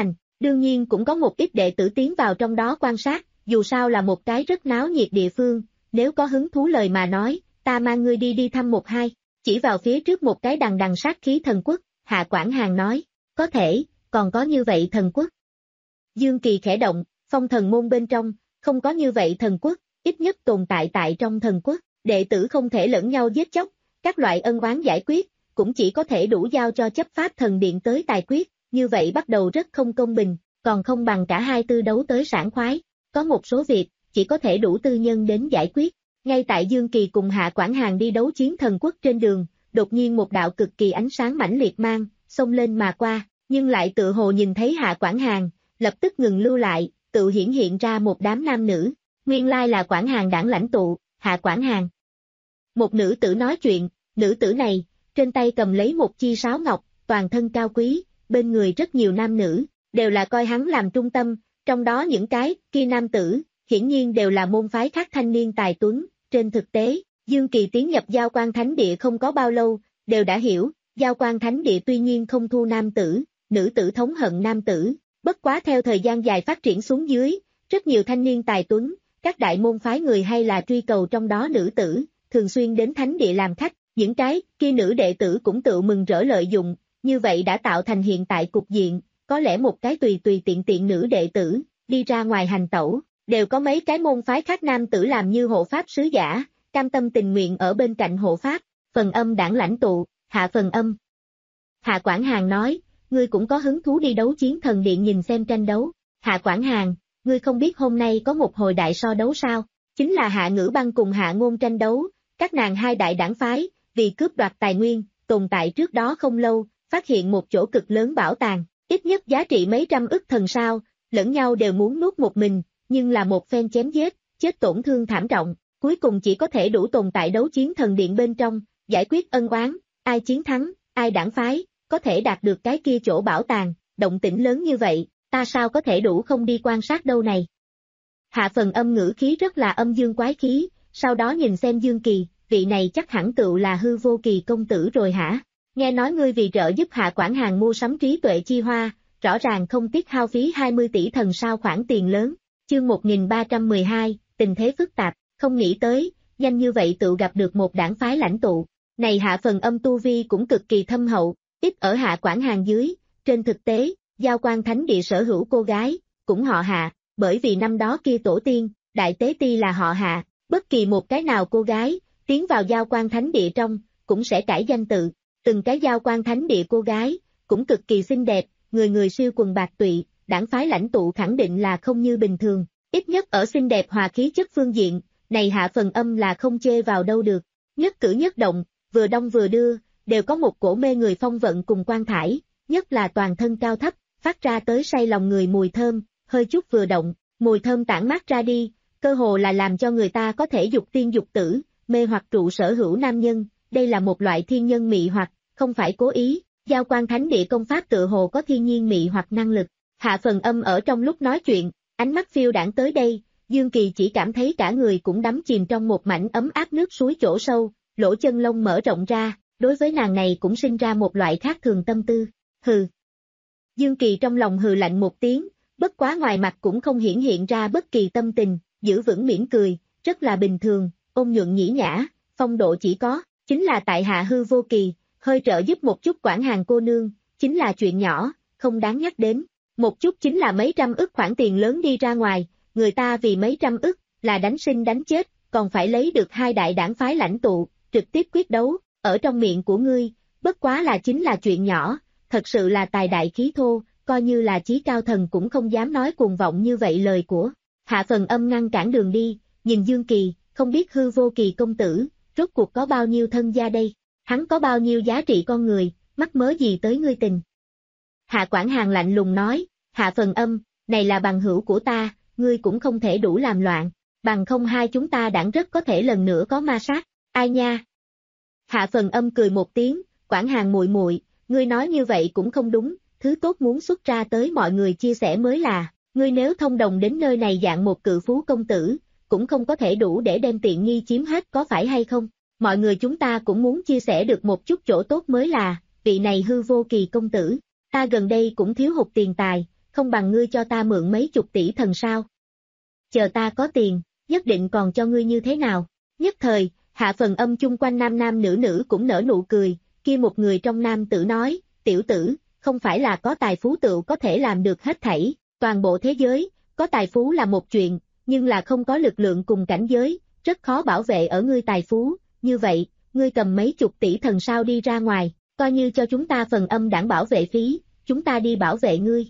Đương nhiên cũng có một ít đệ tử tiến vào trong đó quan sát, dù sao là một cái rất náo nhiệt địa phương, nếu có hứng thú lời mà nói, ta mang ngươi đi đi thăm một hai, chỉ vào phía trước một cái đằng đằng sát khí thần quốc, Hạ Quảng Hàn nói, có thể, còn có như vậy thần quốc. Dương Kỳ khẽ động, phong thần môn bên trong, không có như vậy thần quốc, ít nhất tồn tại tại trong thần quốc, đệ tử không thể lẫn nhau giết chóc, các loại ân oán giải quyết, cũng chỉ có thể đủ giao cho chấp pháp thần điện tới tài quyết, như vậy bắt đầu rất không công bình, còn không bằng cả hai tư đấu tới sảng khoái, có một số việc, chỉ có thể đủ tư nhân đến giải quyết. Ngay tại Dương Kỳ cùng Hạ Quảng Hàn đi đấu chiến thần quốc trên đường, đột nhiên một đạo cực kỳ ánh sáng mãnh liệt mang, xông lên mà qua, nhưng lại tự hồ nhìn thấy Hạ Quảng Hàn, lập tức ngừng lưu lại, tự hiển hiện ra một đám nam nữ, nguyên lai là Quảng Hàn đảng lãnh tụ, Hạ Quảng Hàn. Một nữ tử nói chuyện, nữ tử này, trên tay cầm lấy một chi sáo ngọc, toàn thân cao quý, bên người rất nhiều nam nữ, đều là coi hắn làm trung tâm, trong đó những cái kia nam tử, hiển nhiên đều là môn phái khác thanh niên tài tuấn, trên thực tế, Dương Kỳ tiến nhập Giao Quan Thánh Địa không có bao lâu, đều đã hiểu, Giao Quan Thánh Địa tuy nhiên không thu nam tử, nữ tử thống hận nam tử, bất quá theo thời gian dài phát triển xuống dưới, rất nhiều thanh niên tài tuấn, các đại môn phái người hay là truy cầu trong đó nữ tử, thường xuyên đến Thánh Địa làm khách, những cái kia nữ đệ tử cũng tự mừng rỡ lợi dụng, như vậy đã tạo thành hiện tại cục diện, có lẽ một cái tùy tùy tiện tiện nữ đệ tử, đi ra ngoài hành tẩu, đều có mấy cái môn phái khác nam tử làm như hộ pháp sứ giả, cam tâm tình nguyện ở bên cạnh hộ pháp, Phần Âm đảng lãnh tụ, Hạ Phần Âm. Hạ Quảng Hàn nói, ngươi cũng có hứng thú đi đấu chiến thần điện nhìn xem tranh đấu, Hạ Quảng Hàn, ngươi không biết hôm nay có một hồi đại so đấu sao, chính là Hạ Ngữ Băng cùng Hạ Ngôn tranh đấu, các nàng hai đại đảng phái, vì cướp đoạt tài nguyên, tồn tại trước đó không lâu, phát hiện một chỗ cực lớn bảo tàng, ít nhất giá trị mấy trăm ức thần sao, lẫn nhau đều muốn nuốt một mình, nhưng là một phen chém giết, chết tổn thương thảm trọng, cuối cùng chỉ có thể đủ tồn tại đấu chiến thần điện bên trong, giải quyết ân oán, ai chiến thắng, ai đảng phái, có thể đạt được cái kia chỗ bảo tàng, động tĩnh lớn như vậy, ta sao có thể đủ không đi quan sát đâu này. Hạ Phần Âm ngữ khí rất là âm dương quái khí, sau đó nhìn xem Dương Kỳ, vị này chắc hẳn tựu là Hư Vô Kỳ công tử rồi hả? Nghe nói ngươi vì trợ giúp Hạ Quảng Hàn mua sắm trí tuệ chi hoa, rõ ràng không tiếc hao phí hai mươi tỷ thần sao khoản tiền lớn. Chương một nghìn ba trăm mười hai, tình thế phức tạp, không nghĩ tới, nhanh như vậy tự gặp được một đảng phái lãnh tụ. Này Hạ Phần Âm tu vi cũng cực kỳ thâm hậu, ít ở Hạ Quảng Hàn dưới, trên thực tế, Giao Quan Thánh Địa sở hữu cô gái, cũng họ Hạ, bởi vì năm đó kia tổ tiên, đại tế ti là họ Hạ, bất kỳ một cái nào cô gái, tiến vào Giao Quan Thánh Địa trong, cũng sẽ cải danh tự, từng cái Giao Quan Thánh Địa cô gái, cũng cực kỳ xinh đẹp, người người siêu quần bạc tụy, đảng phái lãnh tụ khẳng định là không như bình thường, ít nhất ở xinh đẹp hòa khí chất phương diện, này Hạ Phần Âm là không chê vào đâu được, nhất cử nhất động, vừa đông vừa đưa, đều có một cổ mê người phong vận cùng quan thải, nhất là toàn thân cao thấp, phát ra tới say lòng người mùi thơm, hơi chút vừa động, mùi thơm tản mát ra đi, cơ hồ là làm cho người ta có thể dục tiên dục tử, mê hoặc trụ sở hữu nam nhân, đây là một loại thiên nhân mị hoặc, không phải cố ý, Giao Quan Thánh Địa công pháp tựa hồ có thiên nhiên mị hoặc năng lực. Hạ Phần Âm ở trong lúc nói chuyện, ánh mắt phiêu đãng tới đây, Dương Kỳ chỉ cảm thấy cả người cũng đắm chìm trong một mảnh ấm áp nước suối chỗ sâu, lỗ chân lông mở rộng ra, đối với nàng này cũng sinh ra một loại khác thường tâm tư, hừ. Dương Kỳ trong lòng hừ lạnh một tiếng, bất quá ngoài mặt cũng không hiển hiện ra bất kỳ tâm tình, giữ vững mỉm cười, rất là bình thường, ôn nhuận nhĩ nhã, phong độ chỉ có, chính là tại Hạ Hư Vô Kỳ, hơi trợ giúp một chút Quảng Hàn cô nương, chính là chuyện nhỏ, không đáng nhắc đến. Một chút chính là mấy trăm ức khoản tiền lớn đi ra ngoài, người ta vì mấy trăm ức, là đánh sinh đánh chết, còn phải lấy được hai đại đảng phái lãnh tụ, trực tiếp quyết đấu, ở trong miệng của ngươi, bất quá là chính là chuyện nhỏ, thật sự là tài đại khí thô, coi như là chí cao thần cũng không dám nói cuồng vọng như vậy lời của. Hạ Phần Âm ngăn cản đường đi, nhìn Dương Kỳ, không biết Hư Vô Kỳ công tử, rốt cuộc có bao nhiêu thân gia đây, hắn có bao nhiêu giá trị con người, mắc mớ gì tới ngươi tình. Hạ Quảng Hàn lạnh lùng nói, Hạ Phần Âm, này là bằng hữu của ta, ngươi cũng không thể đủ làm loạn, bằng không hai chúng ta đảng rất có thể lần nữa có ma sát, ai nha. Hạ Phần Âm cười một tiếng, Quảng Hàn muội muội, ngươi nói như vậy cũng không đúng, thứ tốt muốn xuất ra tới mọi người chia sẻ mới là, ngươi nếu thông đồng đến nơi này dạng một cự phú công tử, cũng không có thể đủ để đem tiện nghi chiếm hết có phải hay không, mọi người chúng ta cũng muốn chia sẻ được một chút chỗ tốt mới là, vị này Hư Vô Kỳ công tử. Ta gần đây cũng thiếu hụt tiền tài, không bằng ngươi cho ta mượn mấy chục tỷ thần sao. Chờ ta có tiền, nhất định còn cho ngươi như thế nào. Nhất thời, hạ phần âm chung quanh nam nam nữ nữ cũng nở nụ cười, kia một người trong nam tử nói, tiểu tử, không phải là có tài phú tựu có thể làm được hết thảy, toàn bộ thế giới, có tài phú là một chuyện, nhưng là không có lực lượng cùng cảnh giới, rất khó bảo vệ ở ngươi tài phú, như vậy, ngươi cầm mấy chục tỷ thần sao đi ra ngoài, coi như cho chúng ta phần âm đảng bảo vệ phí, chúng ta đi bảo vệ ngươi.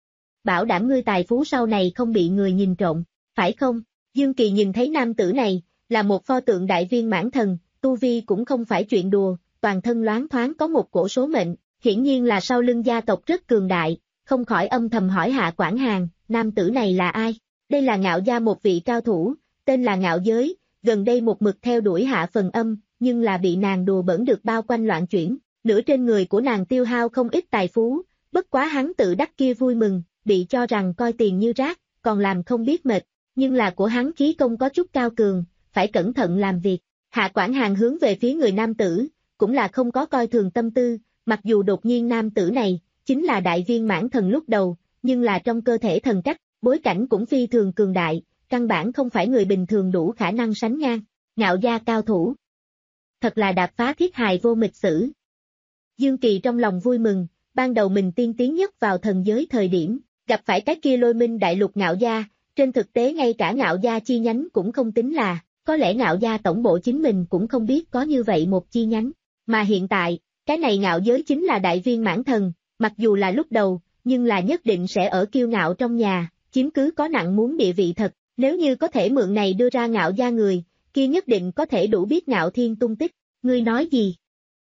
Bảo đảm ngươi tài phú sau này không bị người nhìn trộm, phải không? Dương Kỳ nhìn thấy nam tử này, là một pho tượng đại viên mãn thần, tu vi cũng không phải chuyện đùa, toàn thân loáng thoáng có một cổ số mệnh, hiển nhiên là sau lưng gia tộc rất cường đại, không khỏi âm thầm hỏi Hạ Quảng Hàn, nam tử này là ai? Đây là Ngạo gia một vị cao thủ, tên là Ngạo Giới, gần đây một mực theo đuổi Hạ phần âm, nhưng là bị nàng đùa bỡn được bao quanh loạn chuyển, nửa trên người của nàng tiêu hao không ít tài phú, bất quá hắn tự đắc kia vui mừng, bị cho rằng coi tiền như rác, còn làm không biết mệt, nhưng là của hắn khí công có chút cao cường, phải cẩn thận làm việc. Hạ Quảng Hàn hướng về phía người nam tử, cũng là không có coi thường tâm tư, mặc dù đột nhiên nam tử này, chính là đại viên mãn thần lúc đầu, nhưng là trong cơ thể thần cách, bối cảnh cũng phi thường cường đại, căn bản không phải người bình thường đủ khả năng sánh ngang. Ngạo gia cao thủ. Thật là đạp phá thiết hài vô mịch sử. Dương Kỳ trong lòng vui mừng, ban đầu mình tiên tiến nhất vào thần giới thời điểm, gặp phải cái kia lôi minh đại lục Ngạo gia, trên thực tế ngay cả Ngạo gia chi nhánh cũng không tính là, có lẽ Ngạo gia tổng bộ chính mình cũng không biết có như vậy một chi nhánh, mà hiện tại, cái này Ngạo giới chính là đại viên mãn thần, mặc dù là lúc đầu, nhưng là nhất định sẽ ở kiêu ngạo trong nhà, chiếm cứ có nặng muốn địa vị thật, nếu như có thể mượn này đưa ra Ngạo gia người, kia nhất định có thể đủ biết Ngạo Thiên tung tích, ngươi nói gì?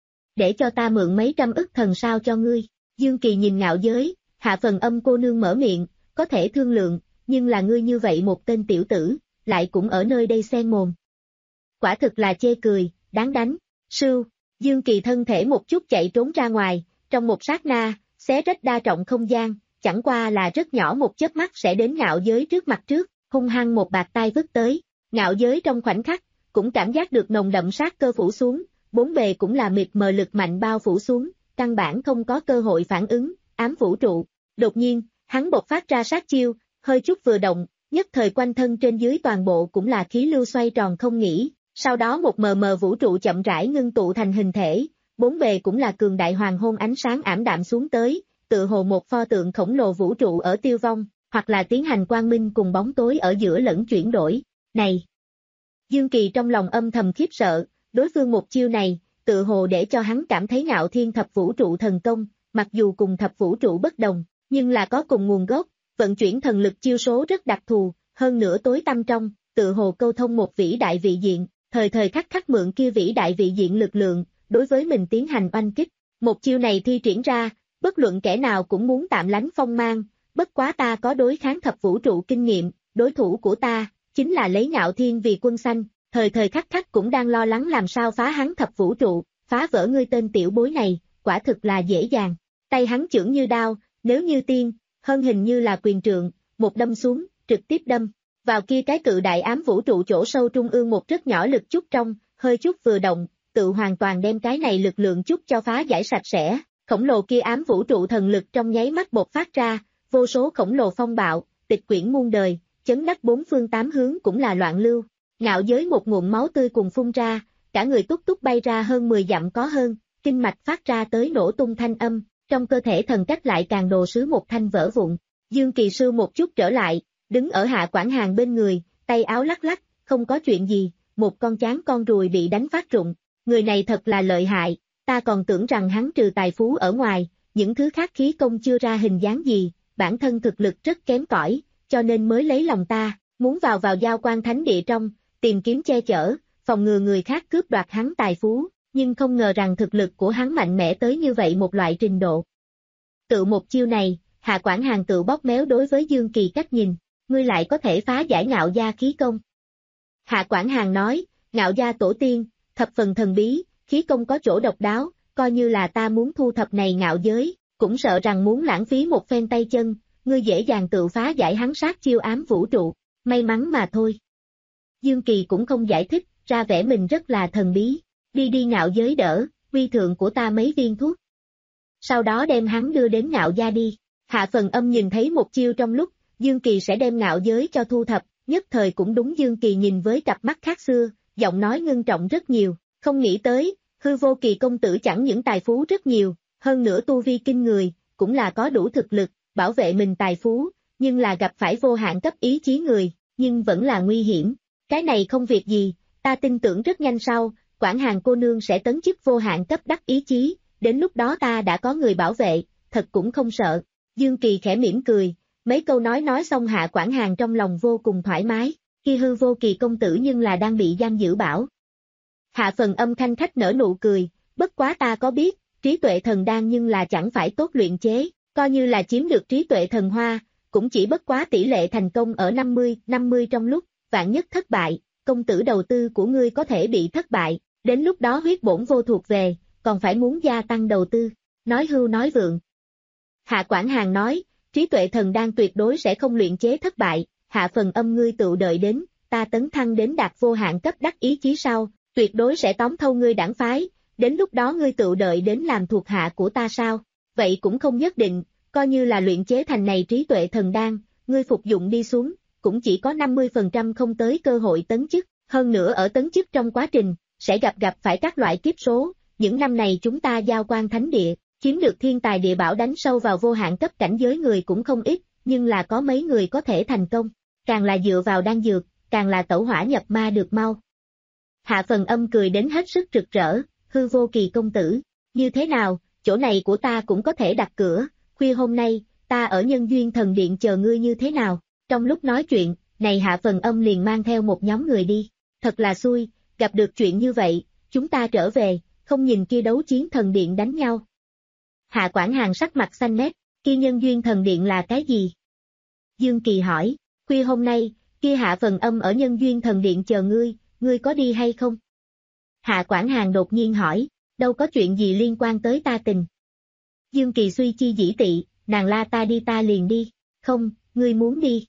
Để cho ta mượn mấy trăm ức thần sao cho ngươi, Dương Kỳ nhìn Ngạo giới, Hạ phần âm cô nương mở miệng, có thể thương lượng, nhưng là ngươi như vậy một tên tiểu tử, lại cũng ở nơi đây xen mồm. Quả thực là chê cười, đáng đánh, sưu, Dương Kỳ thân thể một chút chạy trốn ra ngoài, trong một sát na, xé rách đa trọng không gian, chẳng qua là rất nhỏ một chớp mắt sẽ đến Ngạo giới trước mặt trước, hung hăng một bạt tay vứt tới, Ngạo giới trong khoảnh khắc, cũng cảm giác được nồng đậm sát cơ phủ xuống, bốn bề cũng là mịt mờ lực mạnh bao phủ xuống, căn bản không có cơ hội phản ứng, ám vũ trụ. Đột nhiên, hắn bộc phát ra sát chiêu, hơi chút vừa động, nhất thời quanh thân trên dưới toàn bộ cũng là khí lưu xoay tròn không nghỉ, sau đó một mờ mờ vũ trụ chậm rãi ngưng tụ thành hình thể, bốn bề cũng là cường đại hoàng hôn ánh sáng ảm đạm xuống tới, tự hồ một pho tượng khổng lồ vũ trụ ở tiêu vong, hoặc là tiến hành quang minh cùng bóng tối ở giữa lẫn chuyển đổi. Này! Dương Kỳ trong lòng âm thầm khiếp sợ, đối phương một chiêu này, tự hồ để cho hắn cảm thấy Ngạo Thiên thập vũ trụ thần công, mặc dù cùng thập vũ trụ bất đồng, nhưng là có cùng nguồn gốc, vận chuyển thần lực chiêu số rất đặc thù, hơn nữa tối tăm trong, tự hồ câu thông một vĩ đại vị diện, thời thời khắc khắc mượn kia vĩ đại vị diện lực lượng, đối với mình tiến hành oanh kích. Một chiêu này thi triển ra, bất luận kẻ nào cũng muốn tạm lánh phong mang, bất quá ta có đối kháng thập vũ trụ kinh nghiệm, đối thủ của ta, chính là lấy Ngạo Thiên vì quân xanh, thời thời khắc khắc cũng đang lo lắng làm sao phá hắn thập vũ trụ, phá vỡ ngươi tên tiểu bối này, quả thực là dễ dàng. Tay hắn chưởng như đao, nếu như tiên, hơn hình như là quyền trượng, một đâm xuống, trực tiếp đâm vào kia cái cự đại ám vũ trụ chỗ sâu trung ương một rất nhỏ lực chút trong, hơi chút vừa động, tự hoàn toàn đem cái này lực lượng chút cho phá giải sạch sẽ, khổng lồ kia ám vũ trụ thần lực trong nháy mắt bộc phát ra, vô số khổng lồ phong bạo, tịch quyển muôn đời, chấn đắc bốn phương tám hướng cũng là loạn lưu. Ngạo giới một nguồn máu tươi cùng phun ra, cả người túc túc bay ra hơn mười dặm có hơn, kinh mạch phát ra tới nổ tung thanh âm, trong cơ thể thần cách lại càng đồ sứ một thanh vỡ vụn. Dương Kỳ sư một chút trở lại, đứng ở Hạ Quảng Hàn bên người, tay áo lắc lắc, không có chuyện gì, một con chán con ruồi bị đánh phát rụng, người này thật là lợi hại, ta còn tưởng rằng hắn trừ tài phú ở ngoài, những thứ khác khí công chưa ra hình dáng gì, bản thân thực lực rất kém cỏi, cho nên mới lấy lòng ta, muốn vào vào giao quan thánh địa trong, tìm kiếm che chở, phòng ngừa người khác cướp đoạt hắn tài phú, nhưng không ngờ rằng thực lực của hắn mạnh mẽ tới như vậy một loại trình độ. Tự một chiêu này, Hạ Quảng Hàn tự bóp méo đối với Dương Kỳ cách nhìn, ngươi lại có thể phá giải Ngạo gia khí công. Hạ Quảng Hàn nói, Ngạo gia tổ tiên, thập phần thần bí, khí công có chỗ độc đáo, coi như là ta muốn thu thập này Ngạo giới, cũng sợ rằng muốn lãng phí một phen tay chân, ngươi dễ dàng tự phá giải hắn sát chiêu ám vũ trụ, may mắn mà thôi. Dương Kỳ cũng không giải thích, ra vẻ mình rất là thần bí, đi đi Ngạo giới đỡ, uy thượng của ta mấy viên thuốc. Sau đó đem hắn đưa đến Ngạo gia đi, Hạ Phần Âm nhìn thấy một chiêu trong lúc, Dương Kỳ sẽ đem ngạo giới cho thu thập, nhất thời cũng đúng Dương Kỳ nhìn với cặp mắt khác xưa, giọng nói ngưng trọng rất nhiều, không nghĩ tới, Hư Vô Kỳ công tử chẳng những tài phú rất nhiều, hơn nữa tu vi kinh người, cũng là có đủ thực lực, bảo vệ mình tài phú, nhưng là gặp phải vô hạn cấp ý chí người, nhưng vẫn là nguy hiểm. Cái này không việc gì, ta tin tưởng rất nhanh sau, Quản Hàng cô nương sẽ tấn chức vô hạn cấp đắc ý chí, đến lúc đó ta đã có người bảo vệ, thật cũng không sợ. Dương Kỳ khẽ mỉm cười, mấy câu nói nói xong Hạ Quản Hàng trong lòng vô cùng thoải mái, khi Hư Vô Kỳ công tử nhưng là đang bị giam giữ bảo. Hạ Phần Âm khanh khách nở nụ cười, bất quá ta có biết, trí tuệ thần đan nhưng là chẳng phải tốt luyện chế, coi như là chiếm được trí tuệ thần hoa, cũng chỉ bất quá tỷ lệ thành công ở năm mươi, năm mươi trong lúc, vạn nhất thất bại, công tử đầu tư của ngươi có thể bị thất bại, đến lúc đó huyết bổn vô thuộc về, còn phải muốn gia tăng đầu tư, nói hưu nói vượng. Hạ Quản Hàng nói, trí tuệ thần đan tuyệt đối sẽ không luyện chế thất bại, Hạ Phần Âm ngươi tự đợi đến, ta tấn thăng đến đạt vô hạn cấp đắc ý chí sau, tuyệt đối sẽ tóm thâu ngươi đảng phái, đến lúc đó ngươi tự đợi đến làm thuộc hạ của ta sao, vậy cũng không nhất định, coi như là luyện chế thành này trí tuệ thần đan, ngươi phục dụng đi xuống, cũng chỉ có năm mươi phần trăm không tới cơ hội tấn chức, hơn nữa ở tấn chức trong quá trình, sẽ gặp gặp phải các loại kiếp số, những năm này chúng ta giao quan thánh địa, chiếm được thiên tài địa bảo đánh sâu vào vô hạn cấp cảnh giới người cũng không ít, nhưng là có mấy người có thể thành công, càng là dựa vào đan dược, càng là tẩu hỏa nhập ma được mau. Hạ Phần Âm cười đến hết sức rực rỡ, Hư Vô Kỳ công tử, như thế nào, chỗ này của ta cũng có thể đặt cửa, khuya hôm nay, ta ở Nhân Duyên Thần Điện chờ ngươi như thế nào, trong lúc nói chuyện, này Hạ Phần Âm liền mang theo một nhóm người đi, thật là xui, gặp được chuyện như vậy, chúng ta trở về, không nhìn kia đấu chiến thần điện đánh nhau. Hạ Quản Hàng sắc mặt xanh mét, kia Nhân Duyên Thần Điện là cái gì? Dương Kỳ hỏi, khuya hôm nay, kia Hạ Phần Âm ở Nhân Duyên Thần Điện chờ ngươi, ngươi có đi hay không? Hạ Quản Hàng đột nhiên hỏi, đâu có chuyện gì liên quan tới ta tình. Dương Kỳ suy chi dĩ tị, nàng la ta đi ta liền đi, không, ngươi muốn đi.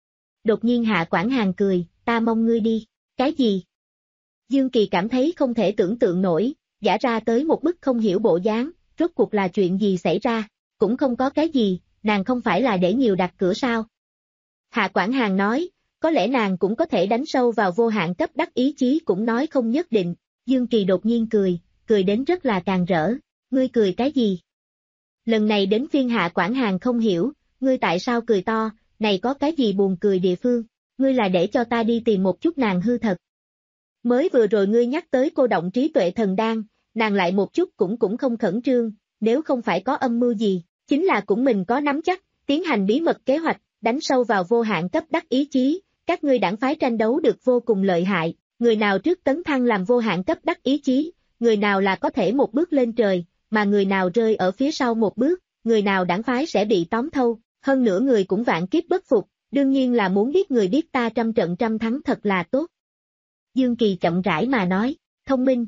Đột nhiên Hạ Quản Hàng cười, ta mong ngươi đi, cái gì? Dương Kỳ cảm thấy không thể tưởng tượng nổi, giả ra tới một bức không hiểu bộ dáng, rốt cuộc là chuyện gì xảy ra, cũng không có cái gì, nàng không phải là để nhiều đặt cửa sao. Hạ Quản Hàng nói, có lẽ nàng cũng có thể đánh sâu vào vô hạn cấp đắc ý chí cũng nói không nhất định, Dương Kỳ đột nhiên cười, cười đến rất là càng rỡ, ngươi cười cái gì? Lần này đến phiên Hạ Quản Hàng không hiểu, ngươi tại sao cười to, này có cái gì buồn cười địa phương, ngươi là để cho ta đi tìm một chút nàng hư thật. Mới vừa rồi ngươi nhắc tới cô động trí tuệ thần đan, nàng lại một chút cũng cũng không khẩn trương, nếu không phải có âm mưu gì, chính là cũng mình có nắm chắc, tiến hành bí mật kế hoạch, đánh sâu vào vô hạn cấp đắc ý chí, các ngươi đảng phái tranh đấu được vô cùng lợi hại, người nào trước tấn thăng làm vô hạn cấp đắc ý chí, người nào là có thể một bước lên trời, mà người nào rơi ở phía sau một bước, người nào đảng phái sẽ bị tóm thâu, hơn nữa người cũng vạn kiếp bất phục, đương nhiên là muốn biết người biết ta trăm trận trăm thắng thật là tốt. Dương Kỳ chậm rãi mà nói, thông minh.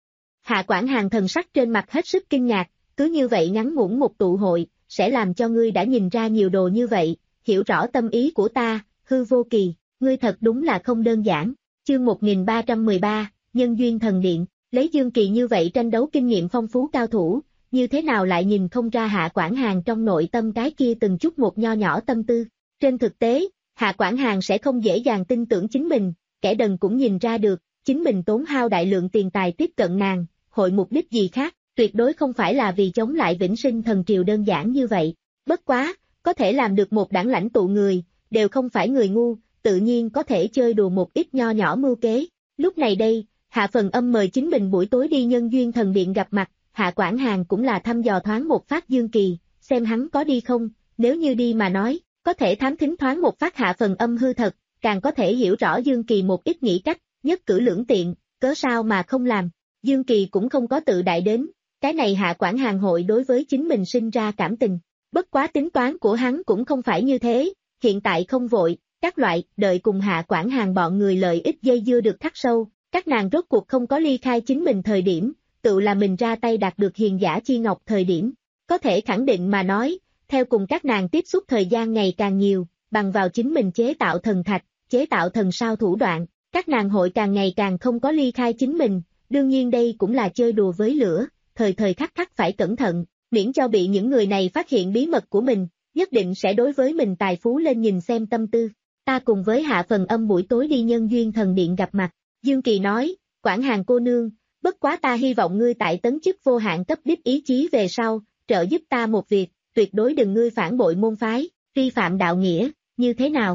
Hạ Quản Hàng thần sắc trên mặt hết sức kinh ngạc, cứ như vậy ngắn ngủn một tụ hội, sẽ làm cho ngươi đã nhìn ra nhiều đồ như vậy, hiểu rõ tâm ý của ta, Hư Vô Kỳ, ngươi thật đúng là không đơn giản. Chương một nghìn ba trăm mười ba, Nhân Duyên Thần Điện, lấy Dương Kỳ như vậy tranh đấu kinh nghiệm phong phú cao thủ, như thế nào lại nhìn không ra Hạ Quản Hàng trong nội tâm cái kia từng chút một nho nhỏ tâm tư. Trên thực tế, Hạ Quản Hàng sẽ không dễ dàng tin tưởng chính mình, kẻ đần cũng nhìn ra được, chính mình tốn hao đại lượng tiền tài tiếp cận nàng, hội mục đích gì khác, tuyệt đối không phải là vì chống lại Vĩnh Sinh Thần Triều đơn giản như vậy. Bất quá, có thể làm được một đảng lãnh tụ người, đều không phải người ngu, tự nhiên có thể chơi đùa một ít nho nhỏ mưu kế. Lúc này đây, Hạ Phần Âm mời chính mình buổi tối đi Nhân Duyên Thần Điện gặp mặt, Hạ Quản Hàng cũng là thăm dò thoáng một phát Dương Kỳ, xem hắn có đi không, nếu như đi mà nói, có thể thám thính thoáng một phát Hạ Phần Âm hư thật, càng có thể hiểu rõ Dương Kỳ một ít nghĩ cách, nhất cử lưỡng tiện, cớ sao mà không làm. Dương Kỳ cũng không có tự đại đến, cái này Hạ Quản Hàng hội đối với chính mình sinh ra cảm tình. Bất quá tính toán của hắn cũng không phải như thế, hiện tại không vội, các loại, đợi cùng Hạ Quản Hàng bọn người lợi ích dây dưa được thắt sâu, các nàng rốt cuộc không có ly khai chính mình thời điểm, tự là mình ra tay đạt được hiền giả chi ngọc thời điểm. Có thể khẳng định mà nói, theo cùng các nàng tiếp xúc thời gian ngày càng nhiều, bằng vào chính mình chế tạo thần thạch, chế tạo thần sao thủ đoạn, các nàng hội càng ngày càng không có ly khai chính mình, đương nhiên đây cũng là chơi đùa với lửa, thời thời khắc khắc phải cẩn thận, miễn cho bị những người này phát hiện bí mật của mình, nhất định sẽ đối với mình tài phú lên nhìn xem tâm tư. Ta cùng với Hạ Phần Âm buổi tối đi Nhân Duyên Thần Điện gặp mặt. Dương Kỳ nói, Quản Hàng cô nương, bất quá ta hy vọng ngươi tại tấn chức vô hạn cấp đích ý chí về sau, trợ giúp ta một việc, tuyệt đối đừng ngươi phản bội môn phái, vi phạm đạo nghĩa, như thế nào?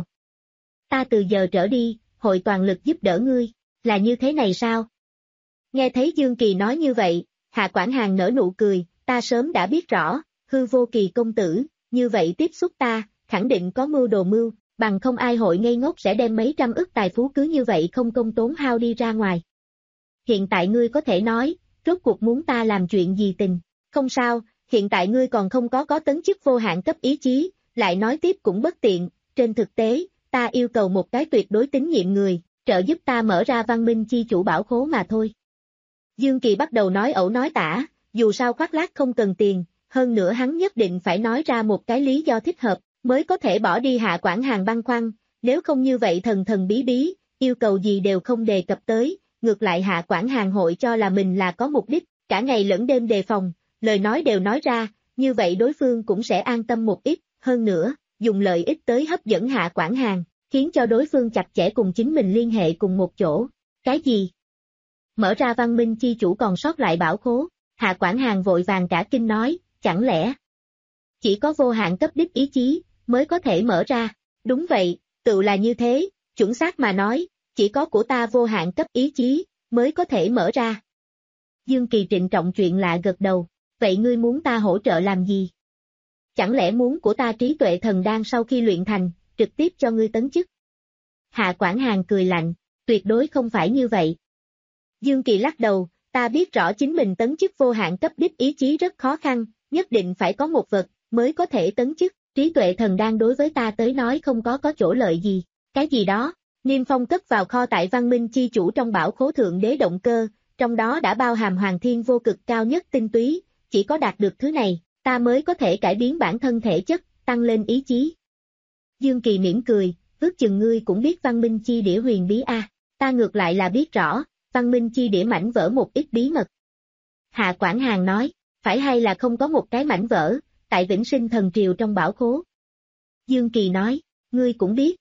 Ta từ giờ trở đi, hội toàn lực giúp đỡ ngươi, là như thế này sao? Nghe thấy Dương Kỳ nói như vậy, Hạ Quản Hàng nở nụ cười, ta sớm đã biết rõ, hư vô kỳ công tử, như vậy tiếp xúc ta, khẳng định có mưu đồ mưu, bằng không ai hội ngây ngốc sẽ đem mấy trăm ức tài phú cứ như vậy không công tốn hao đi ra ngoài. Hiện tại ngươi có thể nói, rốt cuộc muốn ta làm chuyện gì tình, không sao, hiện tại ngươi còn không có có tấn chức vô hạn cấp ý chí, lại nói tiếp cũng bất tiện, trên thực tế, ta yêu cầu một cái tuyệt đối tín nhiệm người, trợ giúp ta mở ra văn minh chi chủ bảo khố mà thôi. Dương Kỳ bắt đầu nói ẩu nói tả, dù sao khoác lác không cần tiền, hơn nữa hắn nhất định phải nói ra một cái lý do thích hợp, mới có thể bỏ đi Hạ Quản Hàng băn khoăn, nếu không như vậy thần thần bí bí, yêu cầu gì đều không đề cập tới, ngược lại Hạ Quản Hàng hội cho là mình là có mục đích, cả ngày lẫn đêm đề phòng, lời nói đều nói ra, như vậy đối phương cũng sẽ an tâm một ít, hơn nữa, dùng lợi ích tới hấp dẫn Hạ Quản Hàng, khiến cho đối phương chặt chẽ cùng chính mình liên hệ cùng một chỗ. Cái gì? Mở ra văn minh chi chủ còn sót lại bảo khố, Hạ Quản Hàng vội vàng cả kinh nói, chẳng lẽ chỉ có vô hạn cấp đích ý chí mới có thể mở ra? Đúng vậy, tự là như thế, chuẩn xác mà nói, chỉ có của ta vô hạn cấp ý chí mới có thể mở ra. Dương Kỳ trịnh trọng chuyện lạ gật đầu, vậy ngươi muốn ta hỗ trợ làm gì? Chẳng lẽ muốn của ta trí tuệ thần đan sau khi luyện thành, trực tiếp cho ngươi tấn chức? Hạ Quản Hàng cười lạnh, tuyệt đối không phải như vậy. Dương Kỳ lắc đầu, ta biết rõ chính mình tấn chức vô hạn cấp đích ý chí rất khó khăn, nhất định phải có một vật, mới có thể tấn chức, trí tuệ thần đan đối với ta tới nói không có có chỗ lợi gì, cái gì đó, Niêm Phong cất vào kho tại văn minh chi chủ trong bảo khố thượng đế động cơ, trong đó đã bao hàm hoàng thiên vô cực cao nhất tinh túy, chỉ có đạt được thứ này, ta mới có thể cải biến bản thân thể chất, tăng lên ý chí. Dương Kỳ mỉm cười, ước chừng ngươi cũng biết văn minh chi đĩa huyền bí a, ta ngược lại là biết rõ, văn minh chi đĩa mảnh vỡ một ít bí mật. Hạ Quản Hàng nói, phải hay là không có một cái mảnh vỡ, tại Vĩnh Sinh Thần Triều trong bảo khố. Dương Kỳ nói, ngươi cũng biết.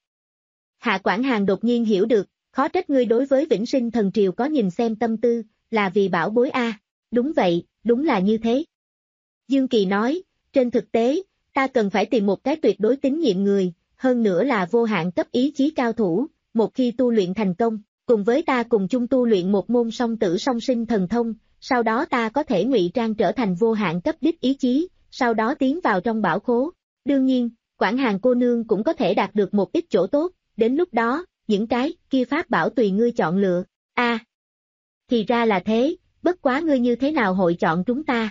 Hạ Quản Hàng đột nhiên hiểu được, khó trách ngươi đối với Vĩnh Sinh Thần Triều có nhìn xem tâm tư, là vì bảo bối a. Đúng vậy, đúng là như thế. Dương Kỳ nói, trên thực tế, ta cần phải tìm một cái tuyệt đối tín nhiệm người, hơn nữa là vô hạn cấp ý chí cao thủ, một khi tu luyện thành công, cùng với ta cùng chung tu luyện một môn song tử song sinh thần thông, sau đó ta có thể ngụy trang trở thành vô hạn cấp đích ý chí, sau đó tiến vào trong bảo khố. Đương nhiên, Quản Hàng cô nương cũng có thể đạt được một ít chỗ tốt, đến lúc đó, những cái kia pháp bảo tùy ngươi chọn lựa. A, à, thì ra là thế, bất quá ngươi như thế nào hội chọn chúng ta?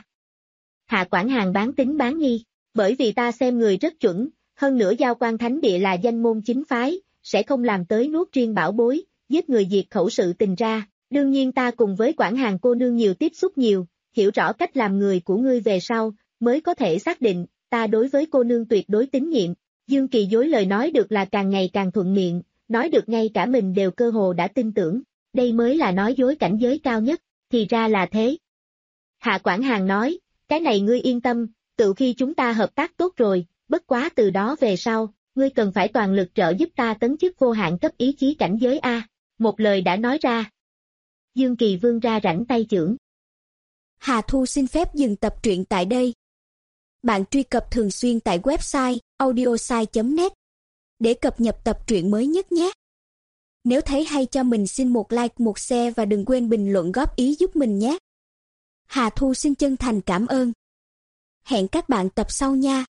Hạ Quản Hàng bán tính bán nghi, bởi vì ta xem người rất chuẩn, hơn nữa Giao Quan Thánh Địa là danh môn chính phái, sẽ không làm tới nuốt riêng bảo bối, giết người diệt khẩu sự tình ra. Đương nhiên ta cùng với Quản Hàng cô nương nhiều tiếp xúc nhiều, hiểu rõ cách làm người của ngươi về sau, mới có thể xác định, ta đối với cô nương tuyệt đối tín nhiệm. Dương Kỳ dối lời nói được là càng ngày càng thuận miệng, nói được ngay cả mình đều cơ hồ đã tin tưởng, đây mới là nói dối cảnh giới cao nhất, thì ra là thế. Hạ Quản Hàng nói, cái này ngươi yên tâm, tự khi chúng ta hợp tác tốt rồi, bất quá từ đó về sau, ngươi cần phải toàn lực trợ giúp ta tấn chức vô hạn cấp ý chí cảnh giới A, một lời đã nói ra. Dương Kỳ vươn ra rảnh tay chưởng. Hà Thu xin phép dừng tập truyện tại đây. Bạn truy cập thường xuyên tại website audiosai chấm net để cập nhật tập truyện mới nhất nhé. Nếu thấy hay cho mình xin một like, một share và đừng quên bình luận góp ý giúp mình nhé. Hà Thu xin chân thành cảm ơn. Hẹn các bạn tập sau nha.